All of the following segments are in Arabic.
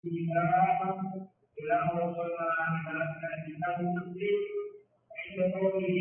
إلى وصلنا إلى كتاب التفسير عند قوله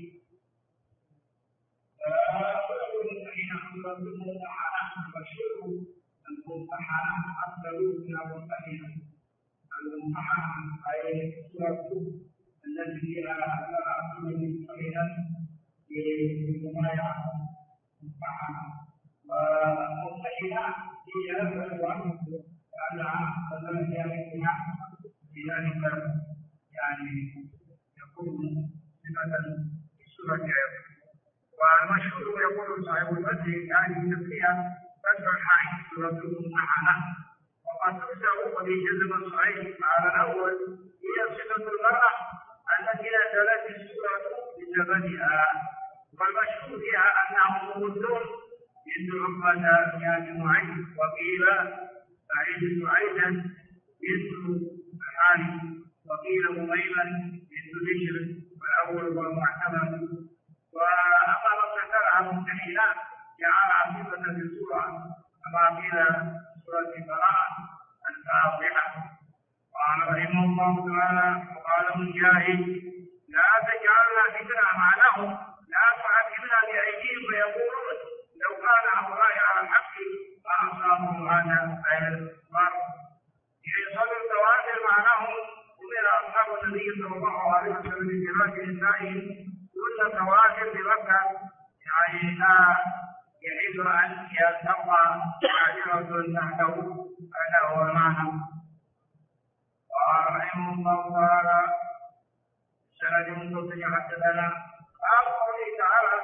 حين أخبر الممتحنة فالشرك الممتحنة أفضل من الممتحنة. الممتحنة أي السورة التي فيها أكثر من صحيحا بممايعة ممتحنة، والممتحنة هي الأول لأنها تدل بذلك يعني يكون صفة السورة أيضا. والمشهور يقول صاحب الفتح يعني تسمية فتح الحائط سورة الممتحنة، وقد تفسر وفي جزم الصحيح على الأول هي صفة المرأة التي نزلت السورة بسببها، والمشهور فيها أنهم مردون بنت عقبة بن معيط، وقيل سعيد سعيدا بنت الحارث، وقيل أميمة بنت بشر، والأول هو المعتمد. وأما من ذكرها ممتحنة جعلها صفة في السورة كما قيل سورة براءة الفاضحة. قال رحمه الله تعالى وقال مجاهد لا تجعلنا فتنة معناه لا تعذبنا بأيديهم فيقولون لو كان هؤلاء على الحق ما أصابهم هذا المرء. في صدر التواتر معناه أمر أصحاب النبي صلى الله عليه وسلم بفراش نسائهم كل تواتر بمكة، يعني لا يجوز أن يلتقى عاشرة تحته، هذا هو المعنى. قال رحمه الله تعالى سند منتصر حدثنا قوله تعالى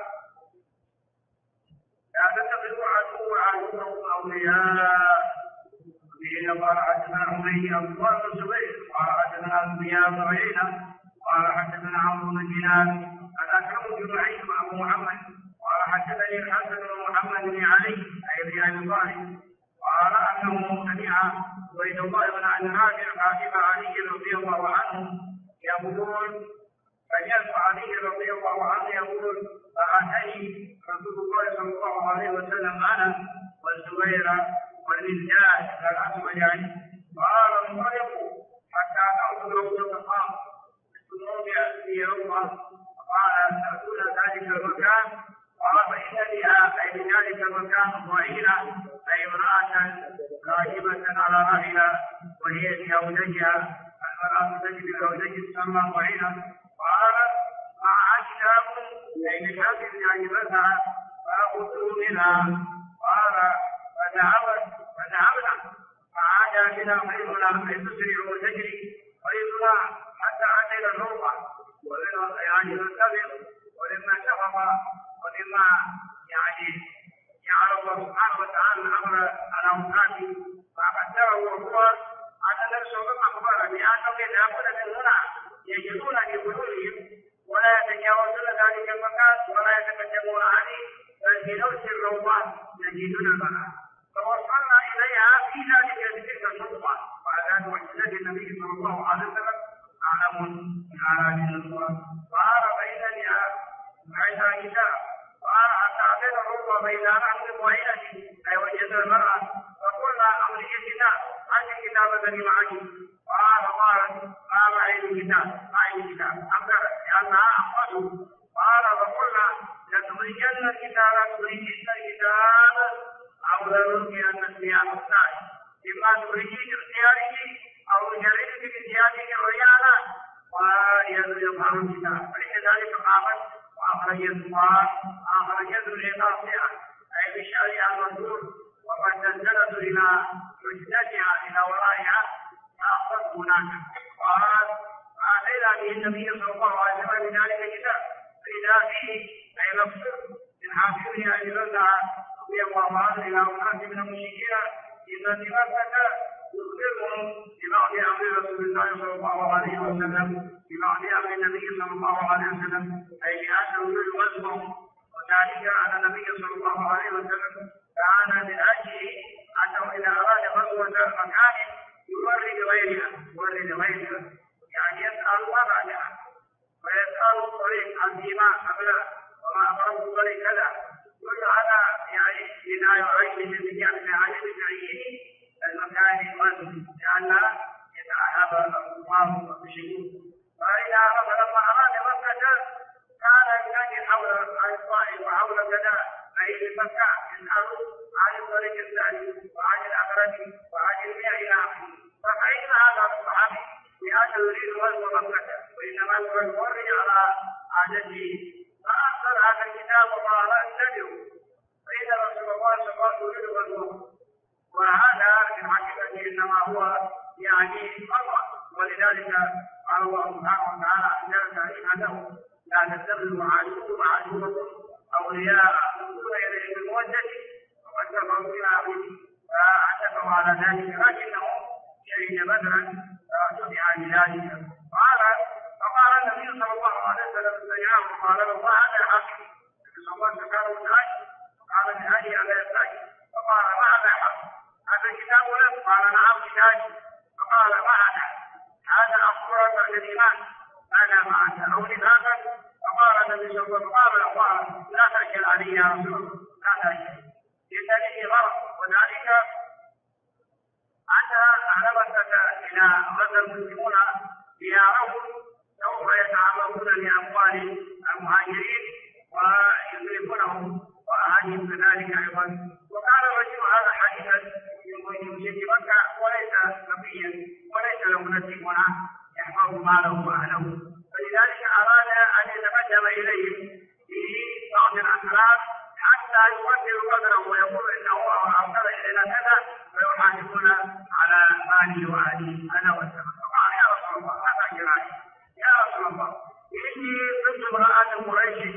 لا تتخذوا عدوكم أولياء. به قال حدثنا حميد أبو الزبير قال حدثنا زياد بن عيينة قال حدثنا عمرو بن دينار الأكرم بن عيسى أبو محمد قال حدثني الحسن بن محمد بن علي أي بن أبي طالب قال أنه سمع عبيد الله بن عامر خاتم علي رضي الله عنه يقول فجاء علي رضي الله عنه يقول فأتاني رسول الله صلى الله عليه وسلم أنا والزبير والمزداد الأسود قال انطلقوا حتى نأخذ روضة القمر مثل موضع في روضة، قال تأتون ذلك المكان قال فإن بها أي بذلك المكان ضعينة أي امرأة راكبة على راحلة وهي في أودجها، المرأة تجد الأودج تسمى ضعينة. قال معها كتاب أي بكتاب يعجبتها فأخذوا منها. قال فذهبنا فعاد بنا خيرنا أي تسرع وتجري خيرنا حتى أتينا الروضة يعني ننتظر ولما شفق ولما يعني جعل الله سبحانه وتعالى الأمر على أمثاله فقدره وهو أن نفسه كما أخبر بأنهم يذهبون من هنا يجدون بحلولهم ولا يتجاوزون ذلك المكان ولا يتقدمون عليه بل في نفس الروضات يجدون الماء. فوصلنا إليها في ذلك تلك النقطة وأذان معجزة النبي صلى الله عليه وسلم أعلم من هذه النقطة. قال فإنني معها كتاب قال حتى أتينا الركبة فإذا نحن بوعينة أي وجدنا المرأة فقلنا أولي الكتاب أنت الكتاب الذي معك. قال ما معي الكتاب أنكرت لأنها أخذه. قال فقلنا لتخرجن الكتاب أو لنلقين الثياب الثاني إما تخرجين باختيارك أو نجرد باختيارك عريانا ويظهر الكتاب. فلذلك قامت وأخرجت العقاصية أي بشأنها المنظور وقد نزلت إلى حجتها إلى ورائها فأخذت هناك. قال فأتينا به النبي صلى الله عليه وسلم بذلك الكتاب فإذا فيه أي مقصود من حافظها أجلتها رضي الله عنه إلى أناس من المشركين إذا تمسك يخبرهم ببعض أمر رسول الله صلى الله عليه وسلم ببعض أمر النبي صلى الله عليه وسلم أي بأنه يغزوهم، وذلك أن النبي صلى الله عليه وسلم كان من أجله أنه إذا أراد غزوة مكان يوري لغيرها يعني يسأل ما بعدها ويسأل الطريق عن فيما قبله وما أمره الطريق كذا. كل هذا يعني بناء عليه من عجب تعيين المكان والمكان لأن ألا يتعهب الكفار والمشركون. فإذا لما أراد مكة كان ينادي حول الطائف وحول كذا فإن مكة يسألوا عن الطريق الثاني وعن الأقرب وعن المياه إلى آخره. ففإن هذا الصحابي لأنه يريد غزو مكة وإنما يوري على عادته فأرسل هذا الكتاب وقال اتبعوا فإن رسول الله صلى الله عليه وسلم يريد غزوه. وهذا في الحقيقة إنما هو يعني خطأ، ولذلك قال الله سبحانه وتعالى عندما تعريفه لا تتخذوا عدوكم أولياء تلقون إليهم بالمودة وقد كفروا بالآخرة فاعتبروا على ذلك، لكنه شهد بدرا فدفع بذلك. فقال النبي صلى الله عليه وسلم استجاب وقال له ما هذا الحق؟ صلى الله عليه وسلم قال من هذه على يسعي. فقال ما هذا الحق؟ هذا الكتاب لك؟ قال نعم كتابي. فقال ما هذا أخبرك عن الإيمان أنا معك أو نفاقا؟ فقال النبي صلى الله عليه وسلم قال لا تأكل علي يا رسول الله لا تأكل لأنني غرق. وذلك أن أهل مكة إذا غزا المسلمون ديارهم سوف يتعرضون لأموال المهاجرين ويضربونهم وأهاليهم كذلك أيضا. وكان الرجل هذا حديثا يمشي في مكة وليس نبيا وليس له نسيب يحفظ ماله وأهله، فلذلك أراد أن يتقدم إليهم في بعض الأسرار حتى يقدر قدره ويقول إنه أرسل إلى كذا فيحاسبون على ماله وأهله أنا والسبب. فقال يا رسول الله لا تأكل علي يا رسول الله إني كنت امرأة قريش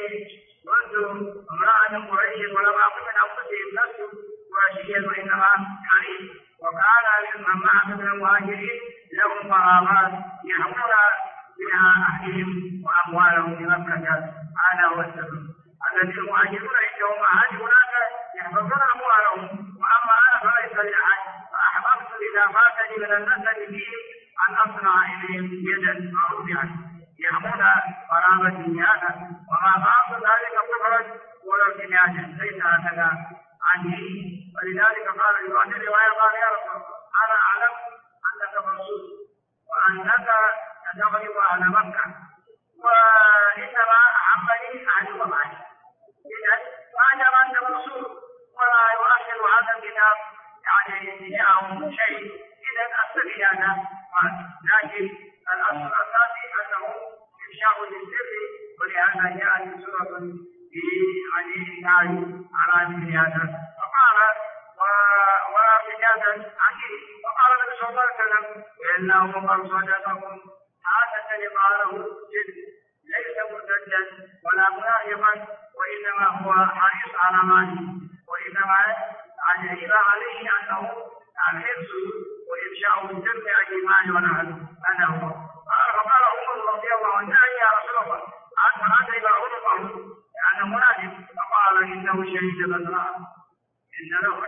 ولم أقم من أنفسهم نفس قريشيا وإنما حريم. وكان من معه من المهاجرين لهم قرابات يحمون بها أهلهم وأموالهم في مكة أنا هو السبب. الذين المهاجرون عندهم أهل هناك يحفظون أموالهم وأما أنا فليس لي أحد، فأحببت إذا فاتني من النسل فيهم أن أصنع إليهم يدا معروفة يحمون قرابتي هذا وما بعض ذلك كفرا ولا امتناعا ليس هكذا عني. ولذلك قال في الرواية قال يا رسول الله أنا أعلم أنك مرسول وأنك تغلب على مكة وإنما عملي عدو معي، إذن ما دام أنت مرسول ولا يؤخر هذا الكتاب يعني جاءهم شيء إذن أستفيد أنا، لكن الأصل الأساسي أنه إفشاء للسر، ولهذا جاءت سورة في عليه على مثل هذا. فقال وحجازا عجيب. فقال النبي صلى الله عليه وسلم إنه قد صدقكم هذا الذي قاله جد ليس مرتدا ولا منافقا وإنما هو حريص على ماله، وإنما عجب عليه أنه الحرص وإفشاء السر الإيمان والعدل أنا هو. فقال عمر رضي الله عنه يا رسول الله أنت أدري ما عنقه لأنه منافق. فقال إنه شهيد بدرا إن له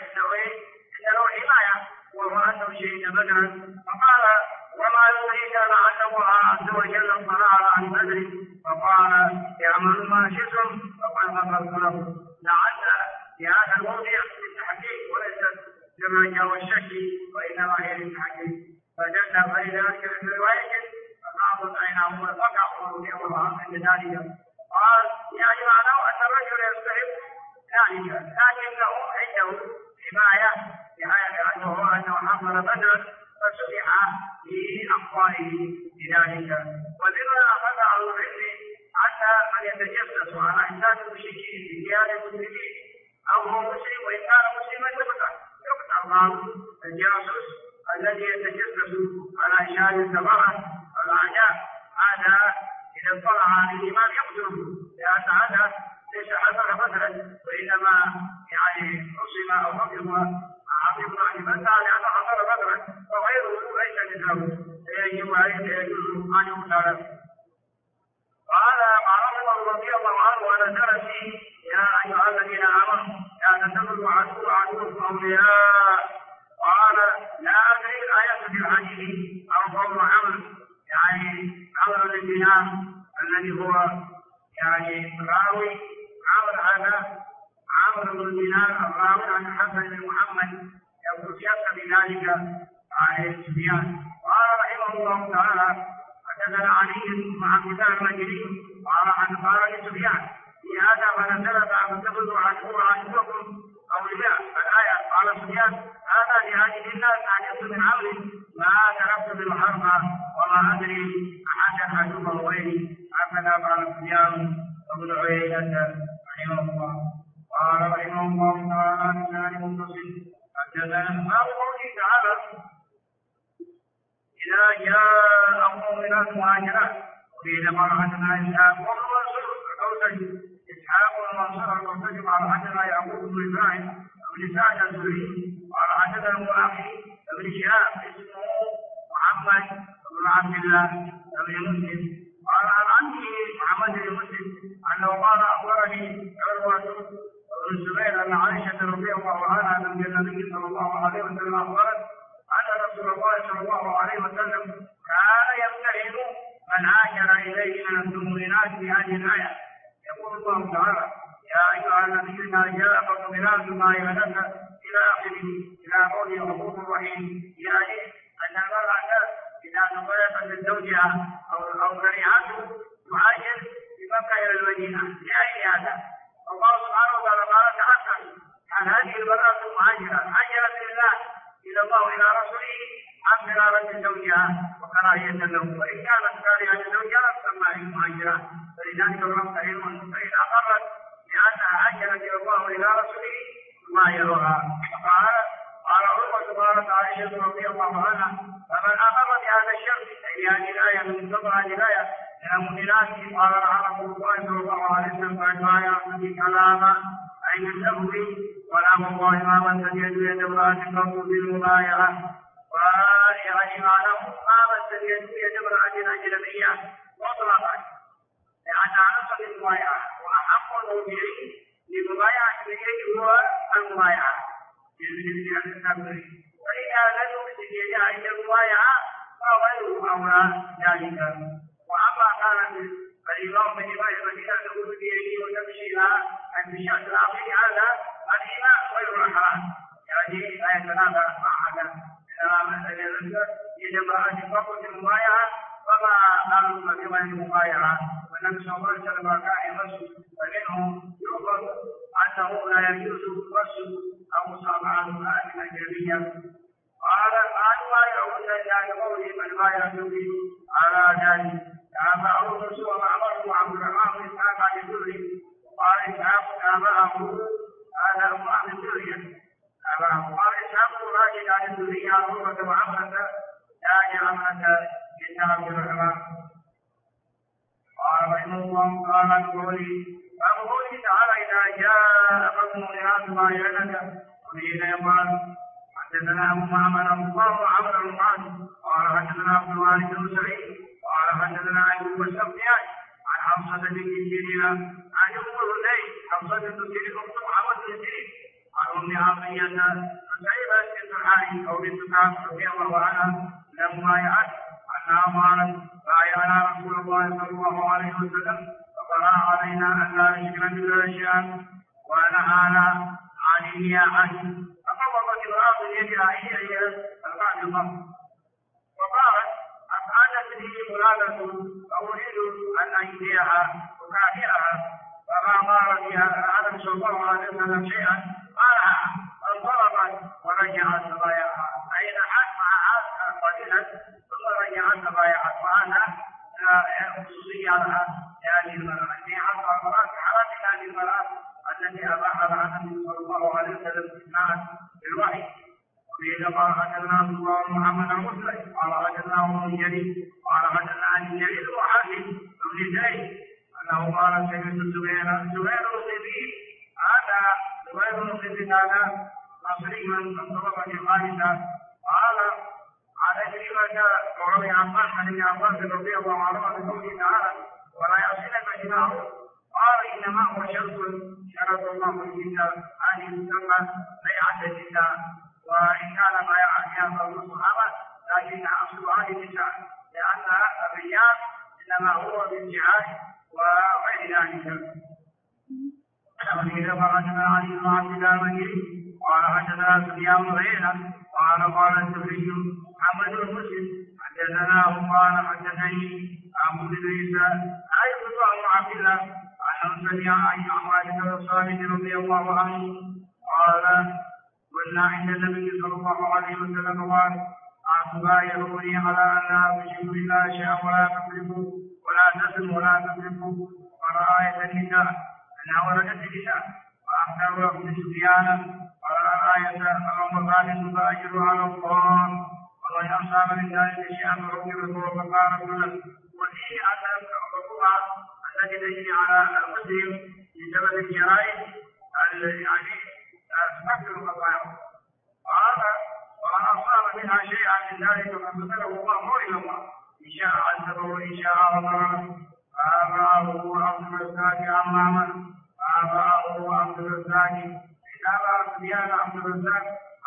حماية وهو أنه شهيد بدرا. فقال وما يريد لعل الله عز وجل اطلع عن بدر فقال يعمل ما شئتم فقد غفرت له. لعل في هذا الموضع للتحقيق وليس كما جاء الشك وإنما هي للتحقيق. فجدنا فلذلك في رواية فبعض أين هو الفقع ورضي الله عنه ذلك. قال يعني معناه أن الرجل يستحق ذلك لكنه عنده حماية أنه حصل بدرا فسمح بأقوائه بذلك. وبما أخذ على العلم حتى من يتجسس على إنسان المشركين في ديار المسلمين أو هو مسلم وإن كان مسلما يقطع الله الجاسوس الذي يتجسس على إشارة سبعة الأعداء هذا إذا اطلع على الإيمان يقتله، لأن هذا ليس حصل مثلا وإنما يعني عصم أو حكم عظيم عن المسألة لأنه حصل بدرا وغيره ليس مثله يجب أن يقتل. قال عمر رضي الله عنه ونزل فيه يا أيها الذين آمنوا لا تتخذوا عدوكم أولياء. قال لا أدري الآية في الحديث أو قول عمرو يعني عمرو بن دينار الذي هو يعني راوي عمرو بن دينار الراوي عن حسن بن محمد يقول شك بذلك يعني سفيان. قال رحمه الله تعالى حدثنا علي مع عبد الله المجري قال لسفيان في هذا فنزل فاتخذوا عدوكم اولياء الايه. قال سفيان هذا لهذه الناس حديث من عمرو ما تركت بالحرب وما ادري احدا عدوه غيري. هكذا قال سفيان وابن عيينه رحمه الله. قال رحمه الله تعالى لسان متصل حدثنا باب قوله تعالى إذا جاء مؤمنات مهاجرات وقيل قال حدثنا إسحاق والمنصور الكوسجي إسحاق والمنصور الكوسجي قال حدثنا يعقوب بن إبراهيم بن سعد الزهري قال حدثنا ابن أخي بن شهاب اسمه محمد بن عبد الله بن مسلم قال عن عمه محمد بن مسلم أنه قال أخبرني عروة بن الزبير أن عائشة رضي الله عنها زوج النبي صلى الله عليه وسلم أخبرت أن رسول الله صلى الله عليه وسلم كان يمتهن من هاجر إليه من المؤمنات بهذه الآية. يقول الله تعالى يا أيها الذين إذا جاءكم مؤمنات مهاجرات إلى آخره إلى قوله غفور رحيم. يعني أن المرأة إذا تطلقت من زوجها أو ذريعته تهاجر بمكة إلى المدينة لأي هذا. الله سبحانه وتعالى قال تعالى عن هذه المرأة المهاجرة هاجرت لله إلى الله إلى رسوله عن فرارة زوجها وكراهية له وإن كانت كارهة زوجها تسمى المهاجرة. فلذلك الرب علم فإذا أقرت لأنها هاجرت إلى الله إلى رسوله يغايرها. قال عروة قالت عائشة رضي الله عنها فمن أقر بهذا الشرط أي هذه الآية من ضمن هذه الآية من المؤمنات قال لها رسول الله صلى الله عليه وسلم فأجمع يعطي كلاما أي من أمري ولا والله ما مست يد امرأة قط بالمبايعة ويعني معناه ما مست يد امرأة أجنبية مطلقا لأنها نصت المبايعة وأحق الموضعين لمبايعة اليد هو المبايعة. فإذا لم يمسك يدها عند المبايعة فغيره أولى ذلك. وأما كانت فالإمام بن المدينة تقول بيده وتمشي لها البشاة العقيم هذا الإمام غير الحرام يعني لا يتنافى مع هذا. إنما مثل يد امرأة فقط المبايعة وما قالوا بغير المبايعة. والنبي صلى الله عليه وسلم كان يمسك فمنه يؤخذ أنه لا يجوز المسك أو مصافحة امرأة أجنبية. قالوا ما يعود إلى قولهم البايعة به على ذلك. تابعه سوى معمر وعبد الرحمن بن إسحاق عن الزهري قال إسحاق تابعه هذا أبو أحمد الزهري قال إسحاق راجل عن الزهري عن عروة وعمرة ثاني عمرة بنت عبد الرحمن. قال رحمه الله تعالى قوله تعالى إذا جاءكم مؤمنات مهاجرات وقيل يقال حدثنا أبو معمر الله عمرو بن قال حدثنا عبد الوارث بن سعيد قال حدثنا أيوب السختياني عن حفصة بنت سيرين عن أم الهذيل حفصة بنت سيرين أخت محمد بن سيرين عن أم عطية سعيدة بنت الحارث أو بنت كعب رضي الله عنها لما يعد أنها قالت بايعنا رسول الله صلى الله عليه وسلم فقرأ علينا أن لا نشرك بالله شيئا ونهانا عن النياحة فقبضت امرأة يدها إلى القعد القبر وقالت أفعلت لي فلانة فأريد أن أجزيها وكافئها فما قال فيها النبي صلى الله عليه وسلم شيئا قالها انطلقت ورجعت تبايعها أي نحت معها قليلا ثم رجعت تبايعها وهذا خصوصية لها لهذه المرأة النياحة والمرأة حالات هذه المرأة التي أباحها النبي صلى الله عليه وسلم استثناء بالوحي. وقيل قال حدثنا الله محمد المسلم قال حدثنا ابن جرير قال حدثنا عن جرير وحاتم بن زيد انه قال سمعت زبير بن الخبيب هذا زبير بن الخبيب هذا مصري من طبقه الخامسه قال على كلمه وروي عن طلحه بن عباس رضي الله عنه بقوله تعالى ولا يصلك جماعه قال انما هو شرط الله الكتاب ان يسمى بيعه النساء وإن كان ما يعنيها بعض الصحابة لكن أصل هذه النساء لأن الرجال إنما هو بالجهاد وغير ذلك. وإذا فرجنا عن المعبد المجيد قال حدثنا سفيان بن عيينة قال الزهري محمد بن مسلم حدثنا قال حدثني عمرو بن عيسى أيضا بن عبد الله أنه سمع عن عائشة الصالح رضي الله عنه قال كنا عند النبي صلى الله عليه وسلم قال تبايعوني على أن لا تشركوا بالله شيئا ولا تسرفوا ولا تسلموا ولا تسرفوا ورأى النساء أنها ولدت النساء وأخبر ابن سفيان ورأى اللهم قال تبايعوا على الله ومن أصاب من ذلك شيئا فركبه فقال رجلا وفيه أن الحكومة التي تجري على المسلم بسبب الجرائم يعني تكثر الخطايا ومن أصاب منها شيئا من ذلك فقتله الله إلى الله إن شاء عذبه وإن شاء غفر آباؤه عبد الرزاق أماما آباؤه عبد الرزاق كتاب سفيان عبد الرزاق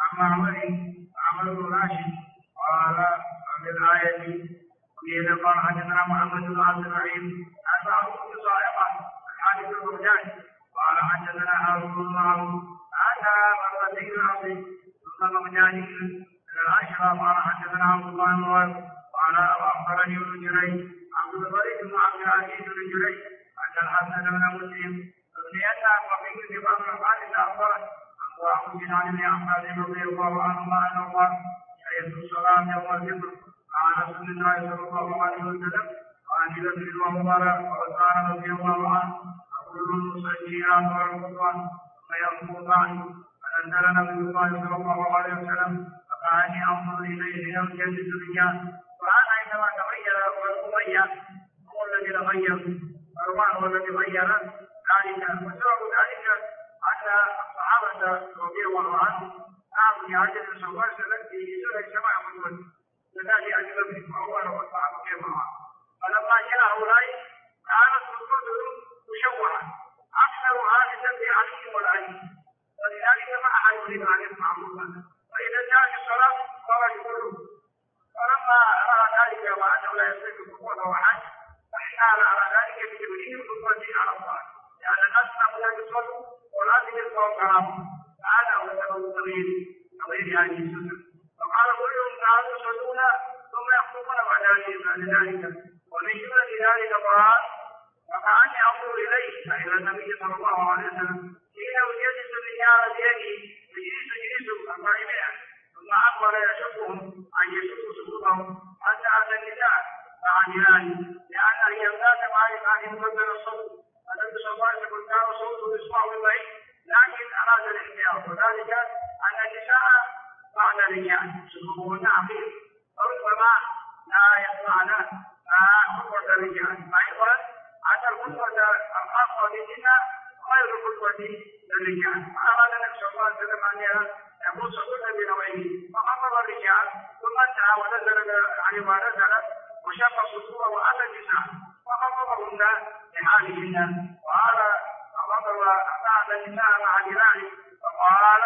عمر بن راشد قال في الآية وقيل قال حدثنا محمد بن عبد الرحيم عن بعض الصائغة الحادث البغدادي قال حدثنا هارون بن معروف أتى مرتين العظيم ثم بغدادي من العشرة قال حدثنا عبد الله بن وهب قال وأخبرني ابن جريج عبد الغريب بن عبد العزيز بن جريج أن الحسن بن مسلم بن يسار وفي في بعض الأحاديث أخبره وأخبرنا عن ابن عباس رضي الله عنهما أنه قال شهدت الصلاة يوم الفطر مع رسول الله صلى الله عليه وسلم وعن بكر وعمر وعثمان رضي الله عنه أقول المصليات والخطبان فيقول عنه فنزل نبي الله صلى الله عليه وسلم فكأني أنظر إليه يمجد الرجال وهذا عندما تغير والأمية هو الذي تغير مروان هو الذي غير ذلك وسبب ذلك أن الصحابة رضي الله عنهم قاموا في عهد الرسول صلى الله عليه وسلم في سورة السماء والأرض لذلك أجل بهم وأول والصحابة كيفما فلما جاء هؤلاء كانت الكتب مشوهة أكثر هذا في علي والعلي ولذلك ما أحد يريد أن يسمع الله فإذا جاءت الصلاة خرج كله فلما رأى ذلك وأنه لا يستطيع الخطوة وحج فاحتال على ذلك بتبليغ الخطبة على الله لأن الناس لا يصلوا ولا يلقوا كلامهم هذا هو سبب تغيير هذه السنة فقال كلهم تعالوا يصلون ثم يخطبون بعد ذلك ومن جملة ذلك قال فكأني أنظر إليه إلى النبي صلى الله عليه وسلم حين يجلس الرجال بيده يجلس 40 ثم أقبل يشقهم أن يشقوا صدورهم حتى أتى النساء فعجلان لأن هي ذات معرفة أن يبدل الصوت النبي صلى الله عليه وسلم كان صوته يسمع بالبعيد لكن أراد الاحتياط وذلك أن النساء بعد الرجال صدورهن عقيم فربما لا يسمعن خطبة الرجال أيضا أن الخطبة الخاصة بالنساء غير خطبة الرجال فأراد النبي صلى الله عليه وسلم أن يقول صدورنا بنوعين فخطب الرجال ثم انتهى ونزل عليما نزل وشق صدوره وأتى النساء فخطبهن لحالهن وهذا خطب أحد النساء مع ذلك فقال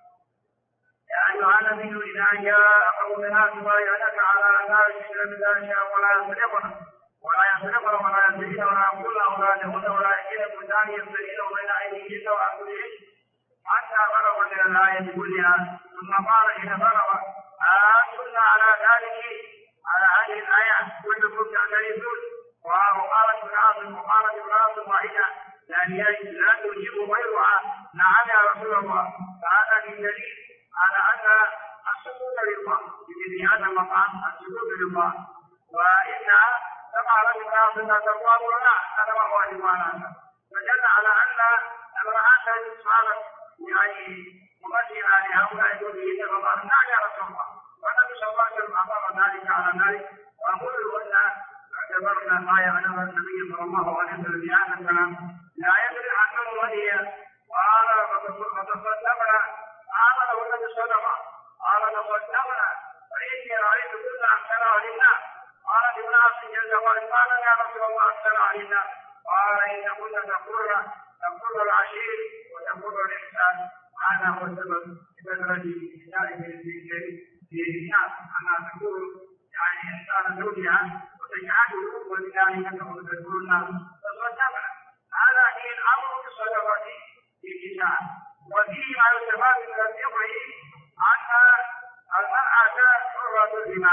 يا أيها النبي إذا جاء قومنا تبايعنك على أن لا يشركن بالله شيئا ولا يسرقن ولا يزنين ولا يقولن أولادهن ولا يأتين بهتان يفترين بين أيديهن وأرجلهن حتى بلغ من الآية كلها ثم قال حين بلغ آتنا على ذلك على هذه الآية كلكم تعترفون وقالت امرأة واحدة لا تجيب غيرها نعم يا رسول الله فهذا دليل على أن السجود لله في هذا المقام السجود لله وإنها كما رجل تقوى لنا هذا ما هو إيماننا فدل على أن امرأة صارت يعني ممثلة لهؤلاء الذين فقالوا نعم يا رسول الله والنبي صلى الله عليه وسلم أمر ذلك على ذلك وأقول أن اعتبرنا ما يعلم النبي صلى الله عليه وسلم بهذا الكلام لا يدري عنه ولي قال فتصدقنا قال له النبي صدقه قال تصدقنا فإني رأيت كل أحسن أهل الناس قال ابن عبد جل وعلا يا رسول الله أحسن أهل الناس قال إن كنا تقر العشير وتقر الإحسان هذا هو السبب بكثرة نسائهم في الناس أنها تقول يعني إنسان زوجها وتجعله ولذلك تقول الناس تصدقنا هذا هي الأمر بالصدقة في النساء وفيه ما يستفاد من الفقه أن المرأة حرة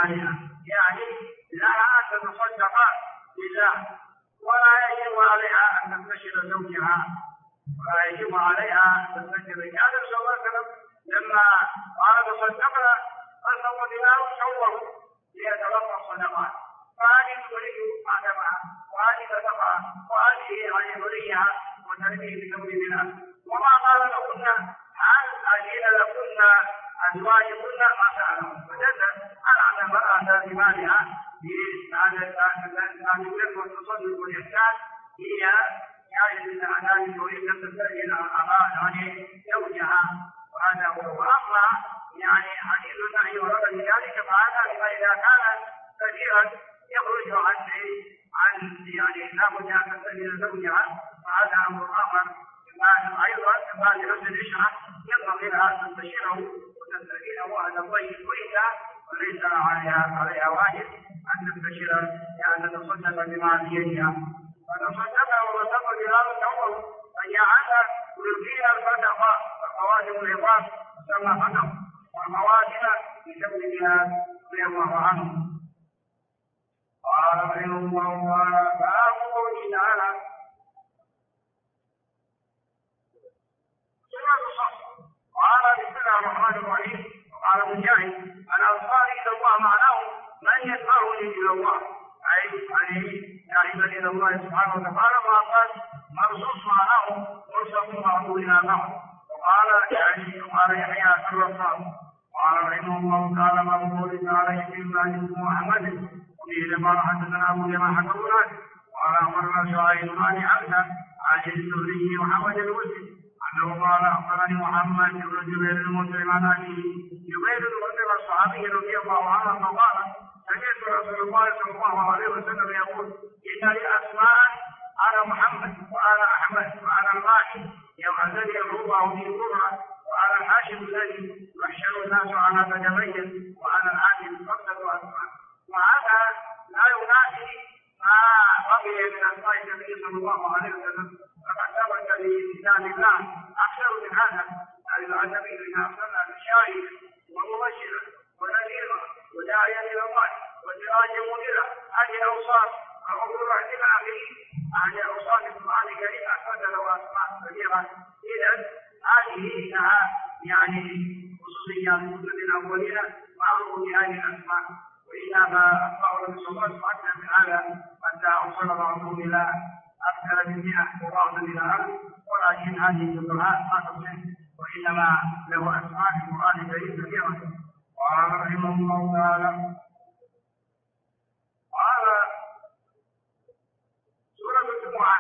بمالها، يعني لها أن تتصدق لله، ولا يجب عليها أن تستشير زوجها، ولا يجب عليها أن تستشير. هذا صلى الله عليه وسلم لما قال تصدقنا فسوى دينار شوره ليتلقى الصدقات، فهذه تريد آدمها، وهذه تتقى، وهذه عن وليها وتربيه بزوج منها. وما قال لهن هل أجل لكن أزواجكن ما سألهم، فدل على أن المرأة بمالها بهذا البر والتصدق والإحسان هي جائز لها ذلك، وإن لم تستأذن عن زوجها، وهذا هو. وأما يعني حديث النهي ورد ذلك فهذا لما إذا كان كثيرا يخرج عن يعني لا بد أن تستأذن زوجها، فهذا أمر آخر. أيضا كما لنفس العشرة ينبغي لها أن تستشيره وتستأذنه على الطيب، وإلا فليس عليها واجب أن تستشير لأن تتصدق بما بيدها. فتصدق وتصدق بهذا الأول فجعل يلقين الفتق والخواتم العظام تسمى فتق، والخواتم بسببها رضي الله عنه. قال رحمه الله تعالى باب قوله تعالى قال بسم الله الرحمن الرحيم. قال مجاهد الأنصار إلى الله معناه من يدفعني إلى الله، أي ذاهبا إلى الله سبحانه وتعالى. ما قال مرصوص معناه مرسل معه إلى بعض. وقال يحيى الرصاص. قال رحمه الله تعالى من قول تعالى يتم اسمه أحمد وفيه لما حدثنا أبو جماعة حكونا. قال أمرنا شعيب عن عبده عن الزهري محمد الوزي أنه قال أخبرني محمد بن جبير المسلم عن أبيه جبير المسلم الصحابي رضي الله عنه فقال سمعت رسول الله صلى الله عليه وسلم يقول إن لي أسماء أنا محمد وأنا أحمد وأنا الماحي يوم الذي يبعثه في القرى، وأنا الحاشم الذي يحشر الناس على فتبين، وأنا العادل فقدة أسماء. وهذا لا ينافي ما بقي من أسماء النبي صلى الله عليه وسلم، فقد ثبت في كتاب الله أكثر من هذا. النبي إذا أرسلنا بشاهد ومبشرا ونذيرا وداعيا إلى الله وسراجا منيرا، هذه الأوصاف الأمور هذه الأوصاف القرآن الكريم أثبت له أسماء كثيرة. إذا هذه لها يعني خصوصيات كتب الأولين معروف بهذه الأسماء، وإنما أسماء النبي صلى الله عليه وسلم أكثر من هذا حتى أوصل بعضهم إلى أكثر من 100 وبعض إلى 1000، ولكن هذه الجمعات ما تصح، وإنما له أسماء في القرآن الكريم كثيرة. قال رحمه الله تعالى قال سورة الجمعة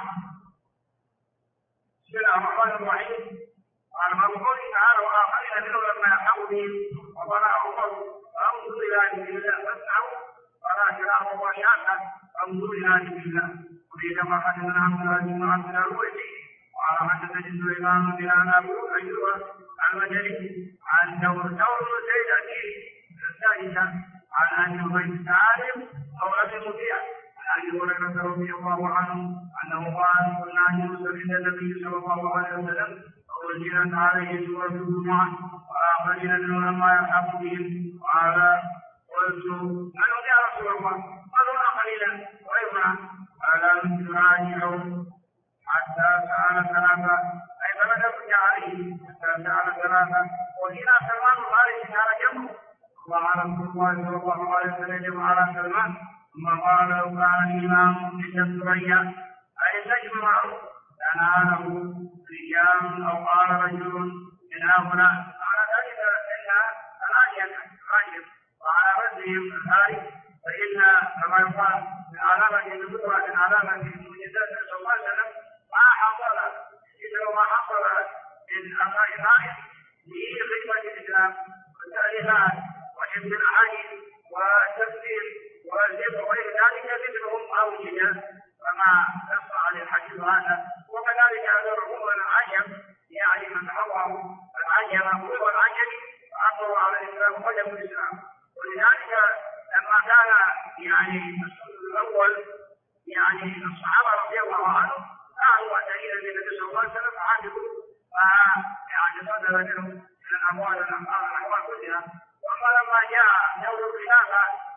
بسم الله الرحمن الرحيم. قال فبقول تعالى وآخرين منهم لما يلحقوا بهم وطلع عمر فانظر إلى ذكر الله فاسمعوا ولا كلام الله شاكا فانظر إلى ذكر الله. وفي كما حدثنا عبد الله بن عبد الرويسي قال حدثني سليمان بن أبو أيوب المدني عن دور زيد الثالثة عن أبي بن سالم أو أبي مطيع عن أبي هريرة رضي الله عنه أنه قال كنا يوسف عند النبي صلى الله عليه وسلم وأنزلت عليه سورة الجمعة وآخرين منهم لما يلحق بهم. قال قلت من يا رسول الله؟ قالوا آخرين وإما قال تراجعوا حتى سأل ثلاثة، أي فلم يرجع عليه حتى سأل ثلاثة. وهنا سلمان الفارسي كان جنبه وعلى رسول الله صلى الله عليه وسلم على سلمان، ثم قال لو كان الإمام عند الثريا أي النجم معروف لناله رجال أو قال رجل من هؤلاء على ذلك إن الراجل وعلى رجلهم الهاري، فإن كما يقال من علامة النبوة من علامة المعجزات صلى الله عليه وسلم ما حصل إلا ما حصل من أمر الغائب لخدمة الإسلام والتأليفات وحفظ الأحاديث والتفسير والذكر وغير ذلك مثلهم أوجد كما نص على الحديث هذا. وكذلك أدرهم العجم يعني من حضروا العجم هو العجم فأمروا على الإسلام وجب الإسلام. ولذلك لما كان يعني الرسول الأول يعني الصحابة رضي الله عنهم كانوا معتنين بالنبي صلى الله عليه وسلم فعجبوا ما يعني صدر منهم من الأموال والأموال كلها. وأما لما جاء دور الخلافة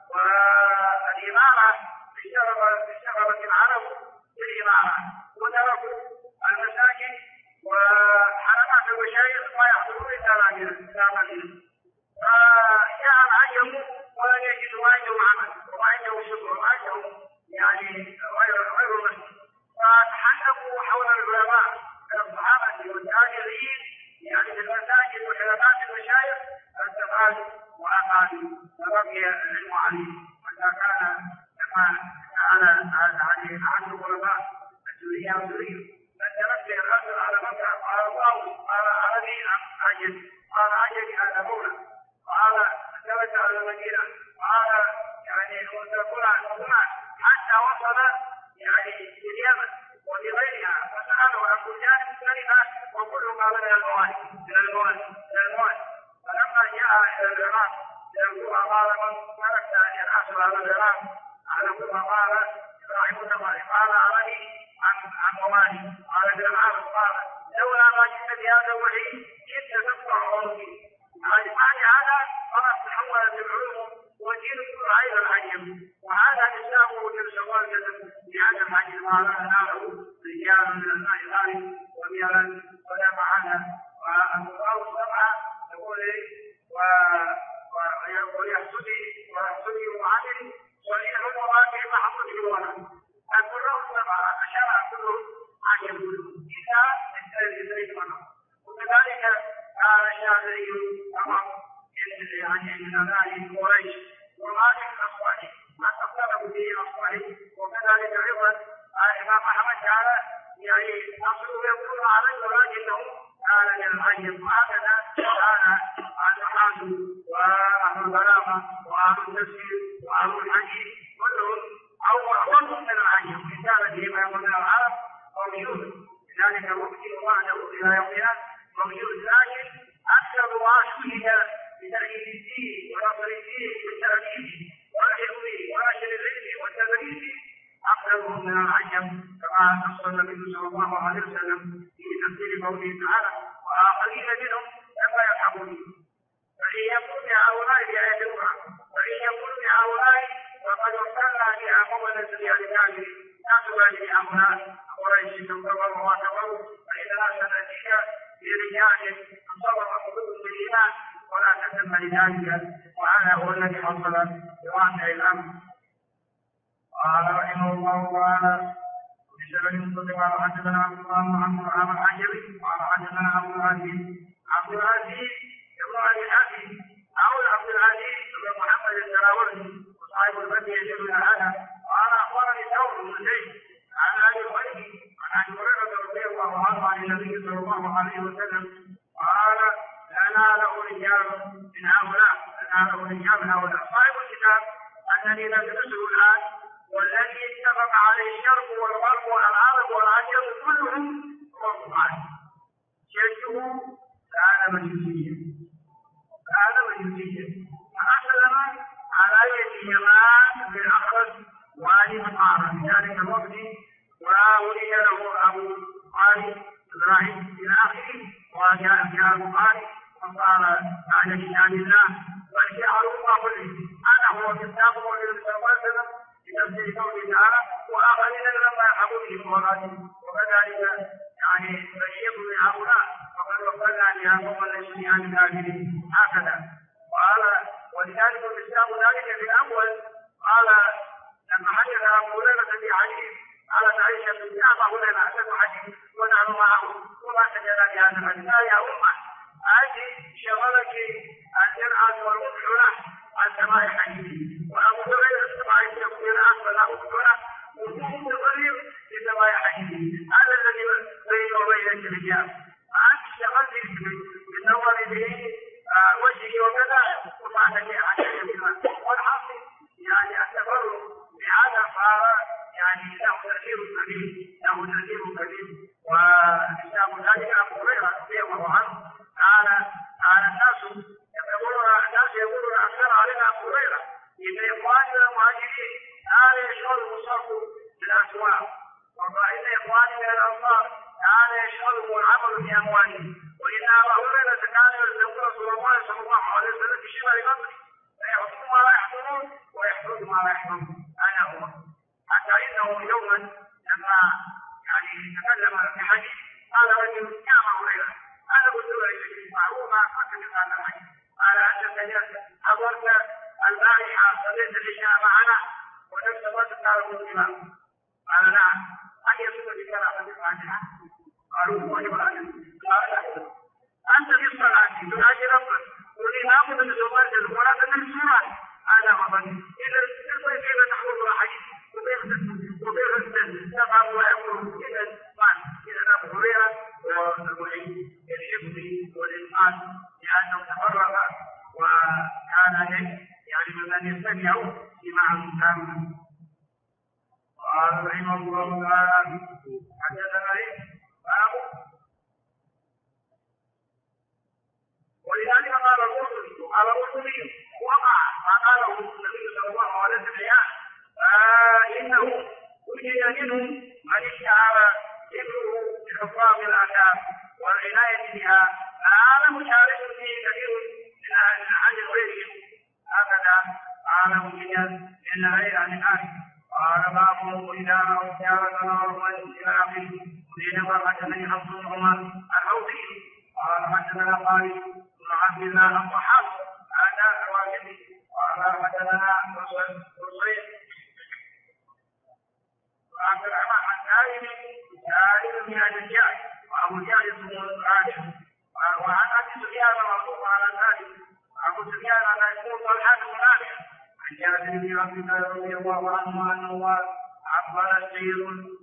والإمامة اشتغلت العرب بالإمامة وتركوا المساجد وحرمات المشايخ ما يحضرون إلا مدينة. فجاء العجم ولم يجدوا ما عندهم عمل وما عندهم شكر وما عندهم يعني غير مسلم، فتحدثوا حول العلماء من الصحابة والتابعين يعني في المساجد وحلقات المشايخ فاستفادوا وأفادوا فرضي العلم عليه، حتى كان كما كان عليه أحد العلماء السوريين فانتبه الرجل على مكة قال الله قال عربي أجل قال أجل هذا مولى قال ثبت على المدينة قال يعني وتكون حتى وصل يعني في اليمن وفي غيرها فسألوا عن بلدان مختلفة وكل ما من المواد فلما جاء إلى العراق يقول قال من ترك العصر على العراق على كل قال إبراهيم النخعي قال علي عن موالي قال ابن العاص قال لولا ما جئت بهذا الوحي كنت تقطع عنقي. بعد هذا خلاص تحولت العلوم والدين كله عين العجم، وهذا الاسلام وجل سوال بهذا العجم ما ناله رجال من الماء غالب وبيلا ولا معنا والقرآن السبعه يقول ويحسدي وعدل صحيح وراجع محمود في الولد. القرآن السبعه اشار كله عجم الا الثالث منه. وكذلك قال الشافعي امر يعني من أبناء قريش ومالك الأصبحي ما تقترب به الأصبحي، وكذلك أيضا الإمام أحمد تعالى يعني أصله يقول على ولكنه كان من العجم. وهكذا كان النحاة وأهل البلاغة وأهل التفسير وأهل الحديث كلهم أول من العجم إن كان فيما يقول من العرب موجود، لذلك وقتي وبعده إلى يومنا موجود، لكن أكثر ما شهد بتأييد الدين ونصر الدين والتأليف والحفظ ونشر العلم والتدريس أكثرهم من العجم، كما نص النبي صلى الله عليه وسلم في تفسير قوله تعالى وآخرين منهم لما يلحقون. فإن يكون بهؤلاء بآية أخرى فإن يكون بهؤلاء فقد وصلنا بها قولا سريعا لكافر لا تبالي بهؤلاء قريش تنتظر وتقول فإننا سنأتيك برجال انصبر قلوبهم بالإيمان ولا تتم لذلك. وهذا هو الذي حصل بواقع الامر. قال رحمه الله تعالى بسبب المنطق قال حدثنا عبد الله محمد عن الحجري قال حدثنا عبد العزيز ابن ابي حاتم او عبد العزيز بن محمد الدراوردي وصاحب الفتح يشهد هذا قال اخبرني ثور بن زيد عن ابي الخير عن ابي هريره رضي الله عنه عن النبي صلى الله عليه وسلم قال لناله رجال من هؤلاء صاحب الكتاب الذي ندرسه الآن والذي اتفق عليه الشرق والغرب والعرب والعجم كلهم هو القرآن. شركه كان مجوسيا فأسلم على يد جماعة من أخرج والي مقارن في ذلك الوقت وولد له أبو خالد إبراهيم إلى آخره وجاء في البخاري وقال بعد كتاب الله والشعر الله كله هذا هو كتاب النبي صلى الله عليه وسلم بتفسير قوله تعالى واخرين لما يلحقوا بهم مراتب. وكذلك يعني بشير من هؤلاء وقد وصلنا بها قوما ليسوا عن الكافرين هكذا. قال ولذلك الاسلام ذلك في الاول قال لما حدث ابو هريره في حديث قالت عائشه بن ابي هريره اشد حديث ونحن معه وما سجد بهذا الحديث يا امه هذه شغلك الجرعه والمدحنه عن سماع حديثه وابو هريره سمع يقول الان فلا مدحنه وهو متغير لسماع حديثه هذا الذي بينه وبين الرجال. فانت اشتغلت بالنظر اليه وجهه وكذا وما تجي حديثه والحاصل يعني التفرق بهذا صار يعني له تاثير كبير والاسلام ذلك ابو هريره رضي الله عنه قال الناس يقولون اكثر علينا ابو هريره ان اخواننا المهاجرين كان يشغلهم الصرف بالاسواق وان اخواننا من الانصار كان يشغلهم العمل في اموالهم وان ابا هريره كان يلزم رسول الله صلى الله عليه وسلم في شمال قبره فيعطون ما لا يحضرون ويحضرون ما لا يحضرون. هذا هو. حتى انه يوما لما يعني تكلم في حديث قال رجل يا هريره انا قلت لك معلومه فكر هذا الحديث قال انت حضرت البارحه صليت العشاء معنا ونفس الوقت قال الامام قال نعم ان يصل بكلام الفاتحه قالوا هو ابراهيم قال لا انت في الصلاه تناجي ربك والامام من زمان القران من السوره هذا مظن اذا كيف تحفظ الحديث وكيف تفهم ويقول اذا ابو هريره والوحيد الحفظ والاتقان لانه تفرغ وكان يعني ممن يستمع سماعا تاما. قال رحمه الله تعالى حدثنا ولذلك قال الرسل وقع ما قاله النبي صلى الله عليه وسلم انه وجد منهم من اشتهر ذكره بحفاظ الاثار والعنايه بها ما لم يشارك فيه كثير من اهل غيرهم. هكذا قال وجد من غير عن الاخر. قال بعضهم اذا راوا تجاره نارا الى اخره. وبينما حدثني حفص بن عمر الحوثي قال حدثنا خالد بن عبد الله الضحاك هذا الواجبي قال حدثنا حسين وعبد الرحمن عن سالم من الرجال وابو جهل اسمه الراجل وعن ابي سفيان مرفوعا على ذلك ابو سفيان على يقول طلحه بن رافع عن جابر بن عبد الله رضي الله عنه انه عبر السير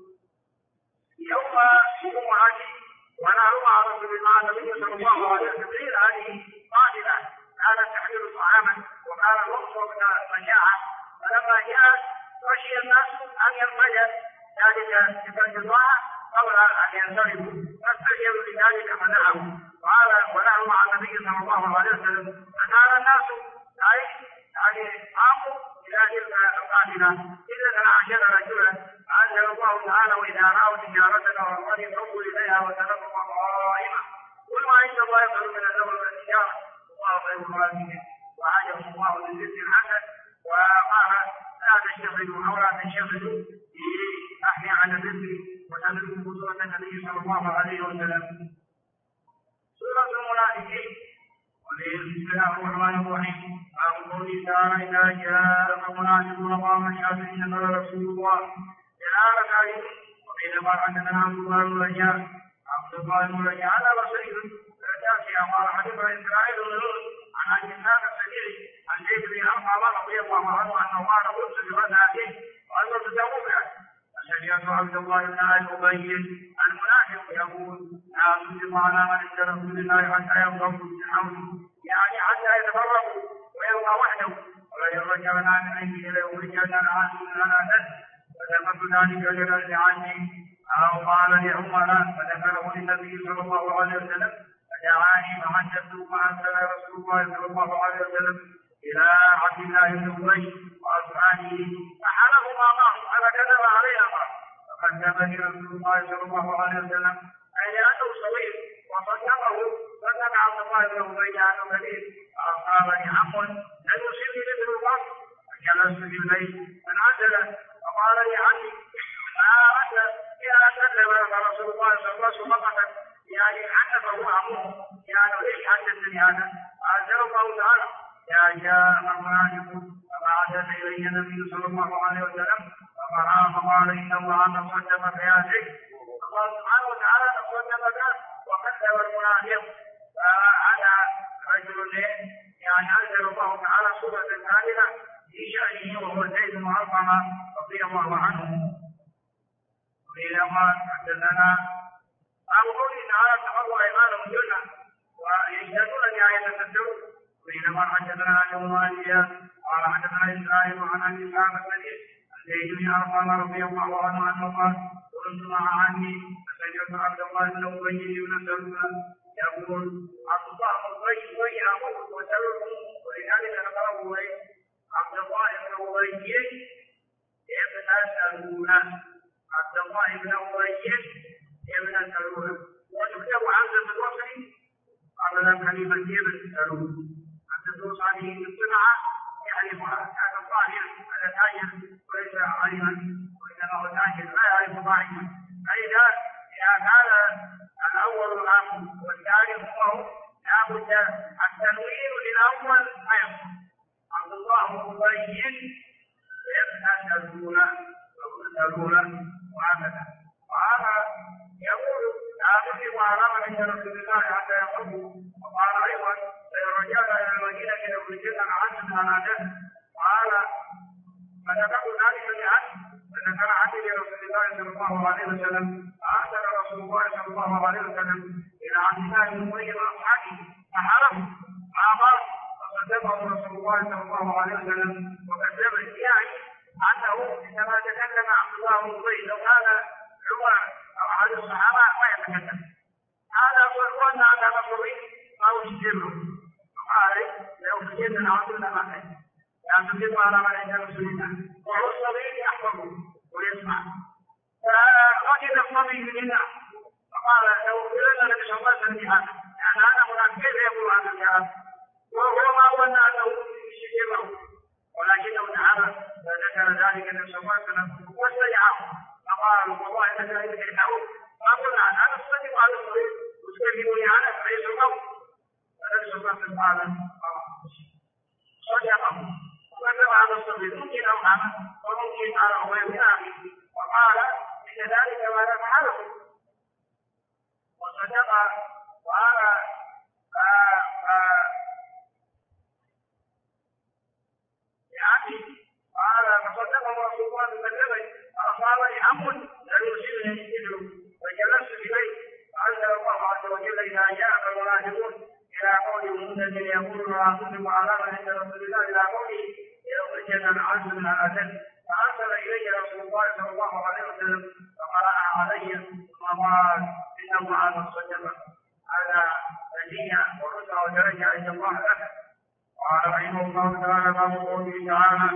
يوم الجمعه ونحن مع رسول الله النبي صلى الله عليه وسلم هذه قائله كانت تحمل طعاما وكان الوقت وقت المجاعه فلما جاءت خشي الناس ان ينفجر ذلك بفرج الله قبل ان ينصرفوا فاستجابوا لذلك فنهوا قال ونحن مع النبي صلى الله عليه وسلم فكان الناس يعني قاموا الى تلك القافله اذا 12 رجلا انزل الله تعالى واذا راوا تجارتنا وقد ينظروا اليها وتنظروا قائمه قل ما عند الله يفعل من الامر والتجاره الله خير الرازقين وعجب الله للرزق الحسن وقال لا تشتغلوا او لا تنشغلوا باحيا على الرزق وتدركوا سوره النبي صلى الله عليه وسلم. سوره المنافقين. بسم الله الرحمن الرحيم. باب قوله تعالى اذا جاء المنافقون قام الشافعين قال رسول الله جاء ركعتين وبينما حدثنا عبد الله بن رجاء هذا بصير فاتى قال حدثنا اسرائيل بن نور عن ابي اسحاق السبيعي عن زيد بن ارقم رضي الله عنه انه قال قلت لغزاته وانظر تتوقع فسمعت عبد الله بن ابي المنافق يقول لا تصدق على من عند رسول الله حتى ينظر من حوله يعني حتى يتفرقوا ويبقى وحده ولا يرجعنا من عنده الى ورجعنا عنه من اناسه فذكرت ذلك لرد عني او قال لعمر فذكره للنبي صلى الله عليه وسلم فدعاني فحدثت فارسل رسول الله صلى الله عليه وسلم الى عبد الله بن ابي واصحابه فحلفوا ما قالوا كذب علينا فكذبني رسول الله صلى الله عليه وسلم اي لانه صغير وصدقه فسمع عبد الله بن ابي عنه كثير فاصابني حق لن يصيبني مثل الوقت فجلست في البيت فنزل فقال لي عني ما رد الى ان كذب رسول الله صلى الله عليه وسلم يعني حدثه عمه يعني ليش حدثني هذا؟ انزل الله تعالى يا جاء المنافق فبعث الي النبي صلى الله عليه وسلم فقال ان الله تصدق بها شيء الله سبحانه وتعالى تصدق وكذب المنافق فهذا رجل يعني انزل الله تعالى سوره كامله في شانه وهو زيد بن ارقم رضي الله عنه. وبينما حدثنا أو قوله تعالى تقروا أيمانهم جنة ويشهدون بآية التدور. وبينما حدثنا عن أموالها قال حدثنا إسرائيل عن أبي إسحاق السبيعي عن زيد بن أرقم رضي الله عنه أنه قال كنت مع عمي فسمعت عبد الله بن أبي بن سلول يقول أصبح الطيب ويأمر وسلوه ولذلك نقرأه عبد الله بن أبي ابن عبد الله بن أبي ابن سلول وتكتب عبد الوصي قبل كلمة ابن سلول عبد الوصي بالصنعة يعرف هذا الظاهر هذا تاجر وليس علما وانما هو تاجر لا يعرف ضاعفا. فاذا كان الاول الاخر والثالث هو لابد التنوين للاول ايضا. عبد الله مبين يبحث وهكذا. وهذا يقول لا تطلق على عند رسول الله حتى يقول. وقال ايضا لئن رجعنا الى المدينه لنخرجن عنهم منازل. وقال فذكرت ذلك لعبد فذكر عبد لرسول الله صلى الله عليه وسلم فارسل رسول الله صلى الله عليه وسلم الى عبد الله بن ابي واصحابه فحرم ما قال فصدقه رسول الله صلى الله عليه وسلم وكذب يعني انه عندما تكلم عبد الله بن ابي لو كان عمر او احد الصحابه ما يتكلم. هذا هو الظن على مصري او يجبره. وقال لو سجدنا عبدنا ما كان لا تجب على من عند رسول الله وهو الصغير يحفظه ويسمع. فرجل الصبي منا فقال لو قلنا لك شغلت بهذا يعني انا هناك كيف يقول هذا الكلام وهو ما ظن انه يجبره ولكنه تعالى فذكر ذلك النبي صلى الله عليه وسلم واستدعاه فقال والله انك لا تدعه فقلنا هذا الصديق وهذا الصديق تكلمني عنه فليس القول. فالنبي صلى الله عليه وسلم قال صدقه وكذب هذا الصديق ممكن او عمل وممكن على غير ذلك. وقال ان ذلك ما لا فعله وصدق. وهذا يعني قال فصدقه رسول الله بكذبه فاصابني هم لم يصيبني مثله فجلست في بيت فانزل الله عز وجل اذا جاء المنافقون الى قولهم الذين يقولون لا تطلق على من عند رسول الله الى قوله ليخرجن العز من الاذل. فارسل الي رسول الله صلى الله عليه وسلم فقراها علي ثم قال انه على الصدقه هذا نجيه ورتبه ودرجه عند الله له. قال رحمه الله تعالى باب قوله تعالى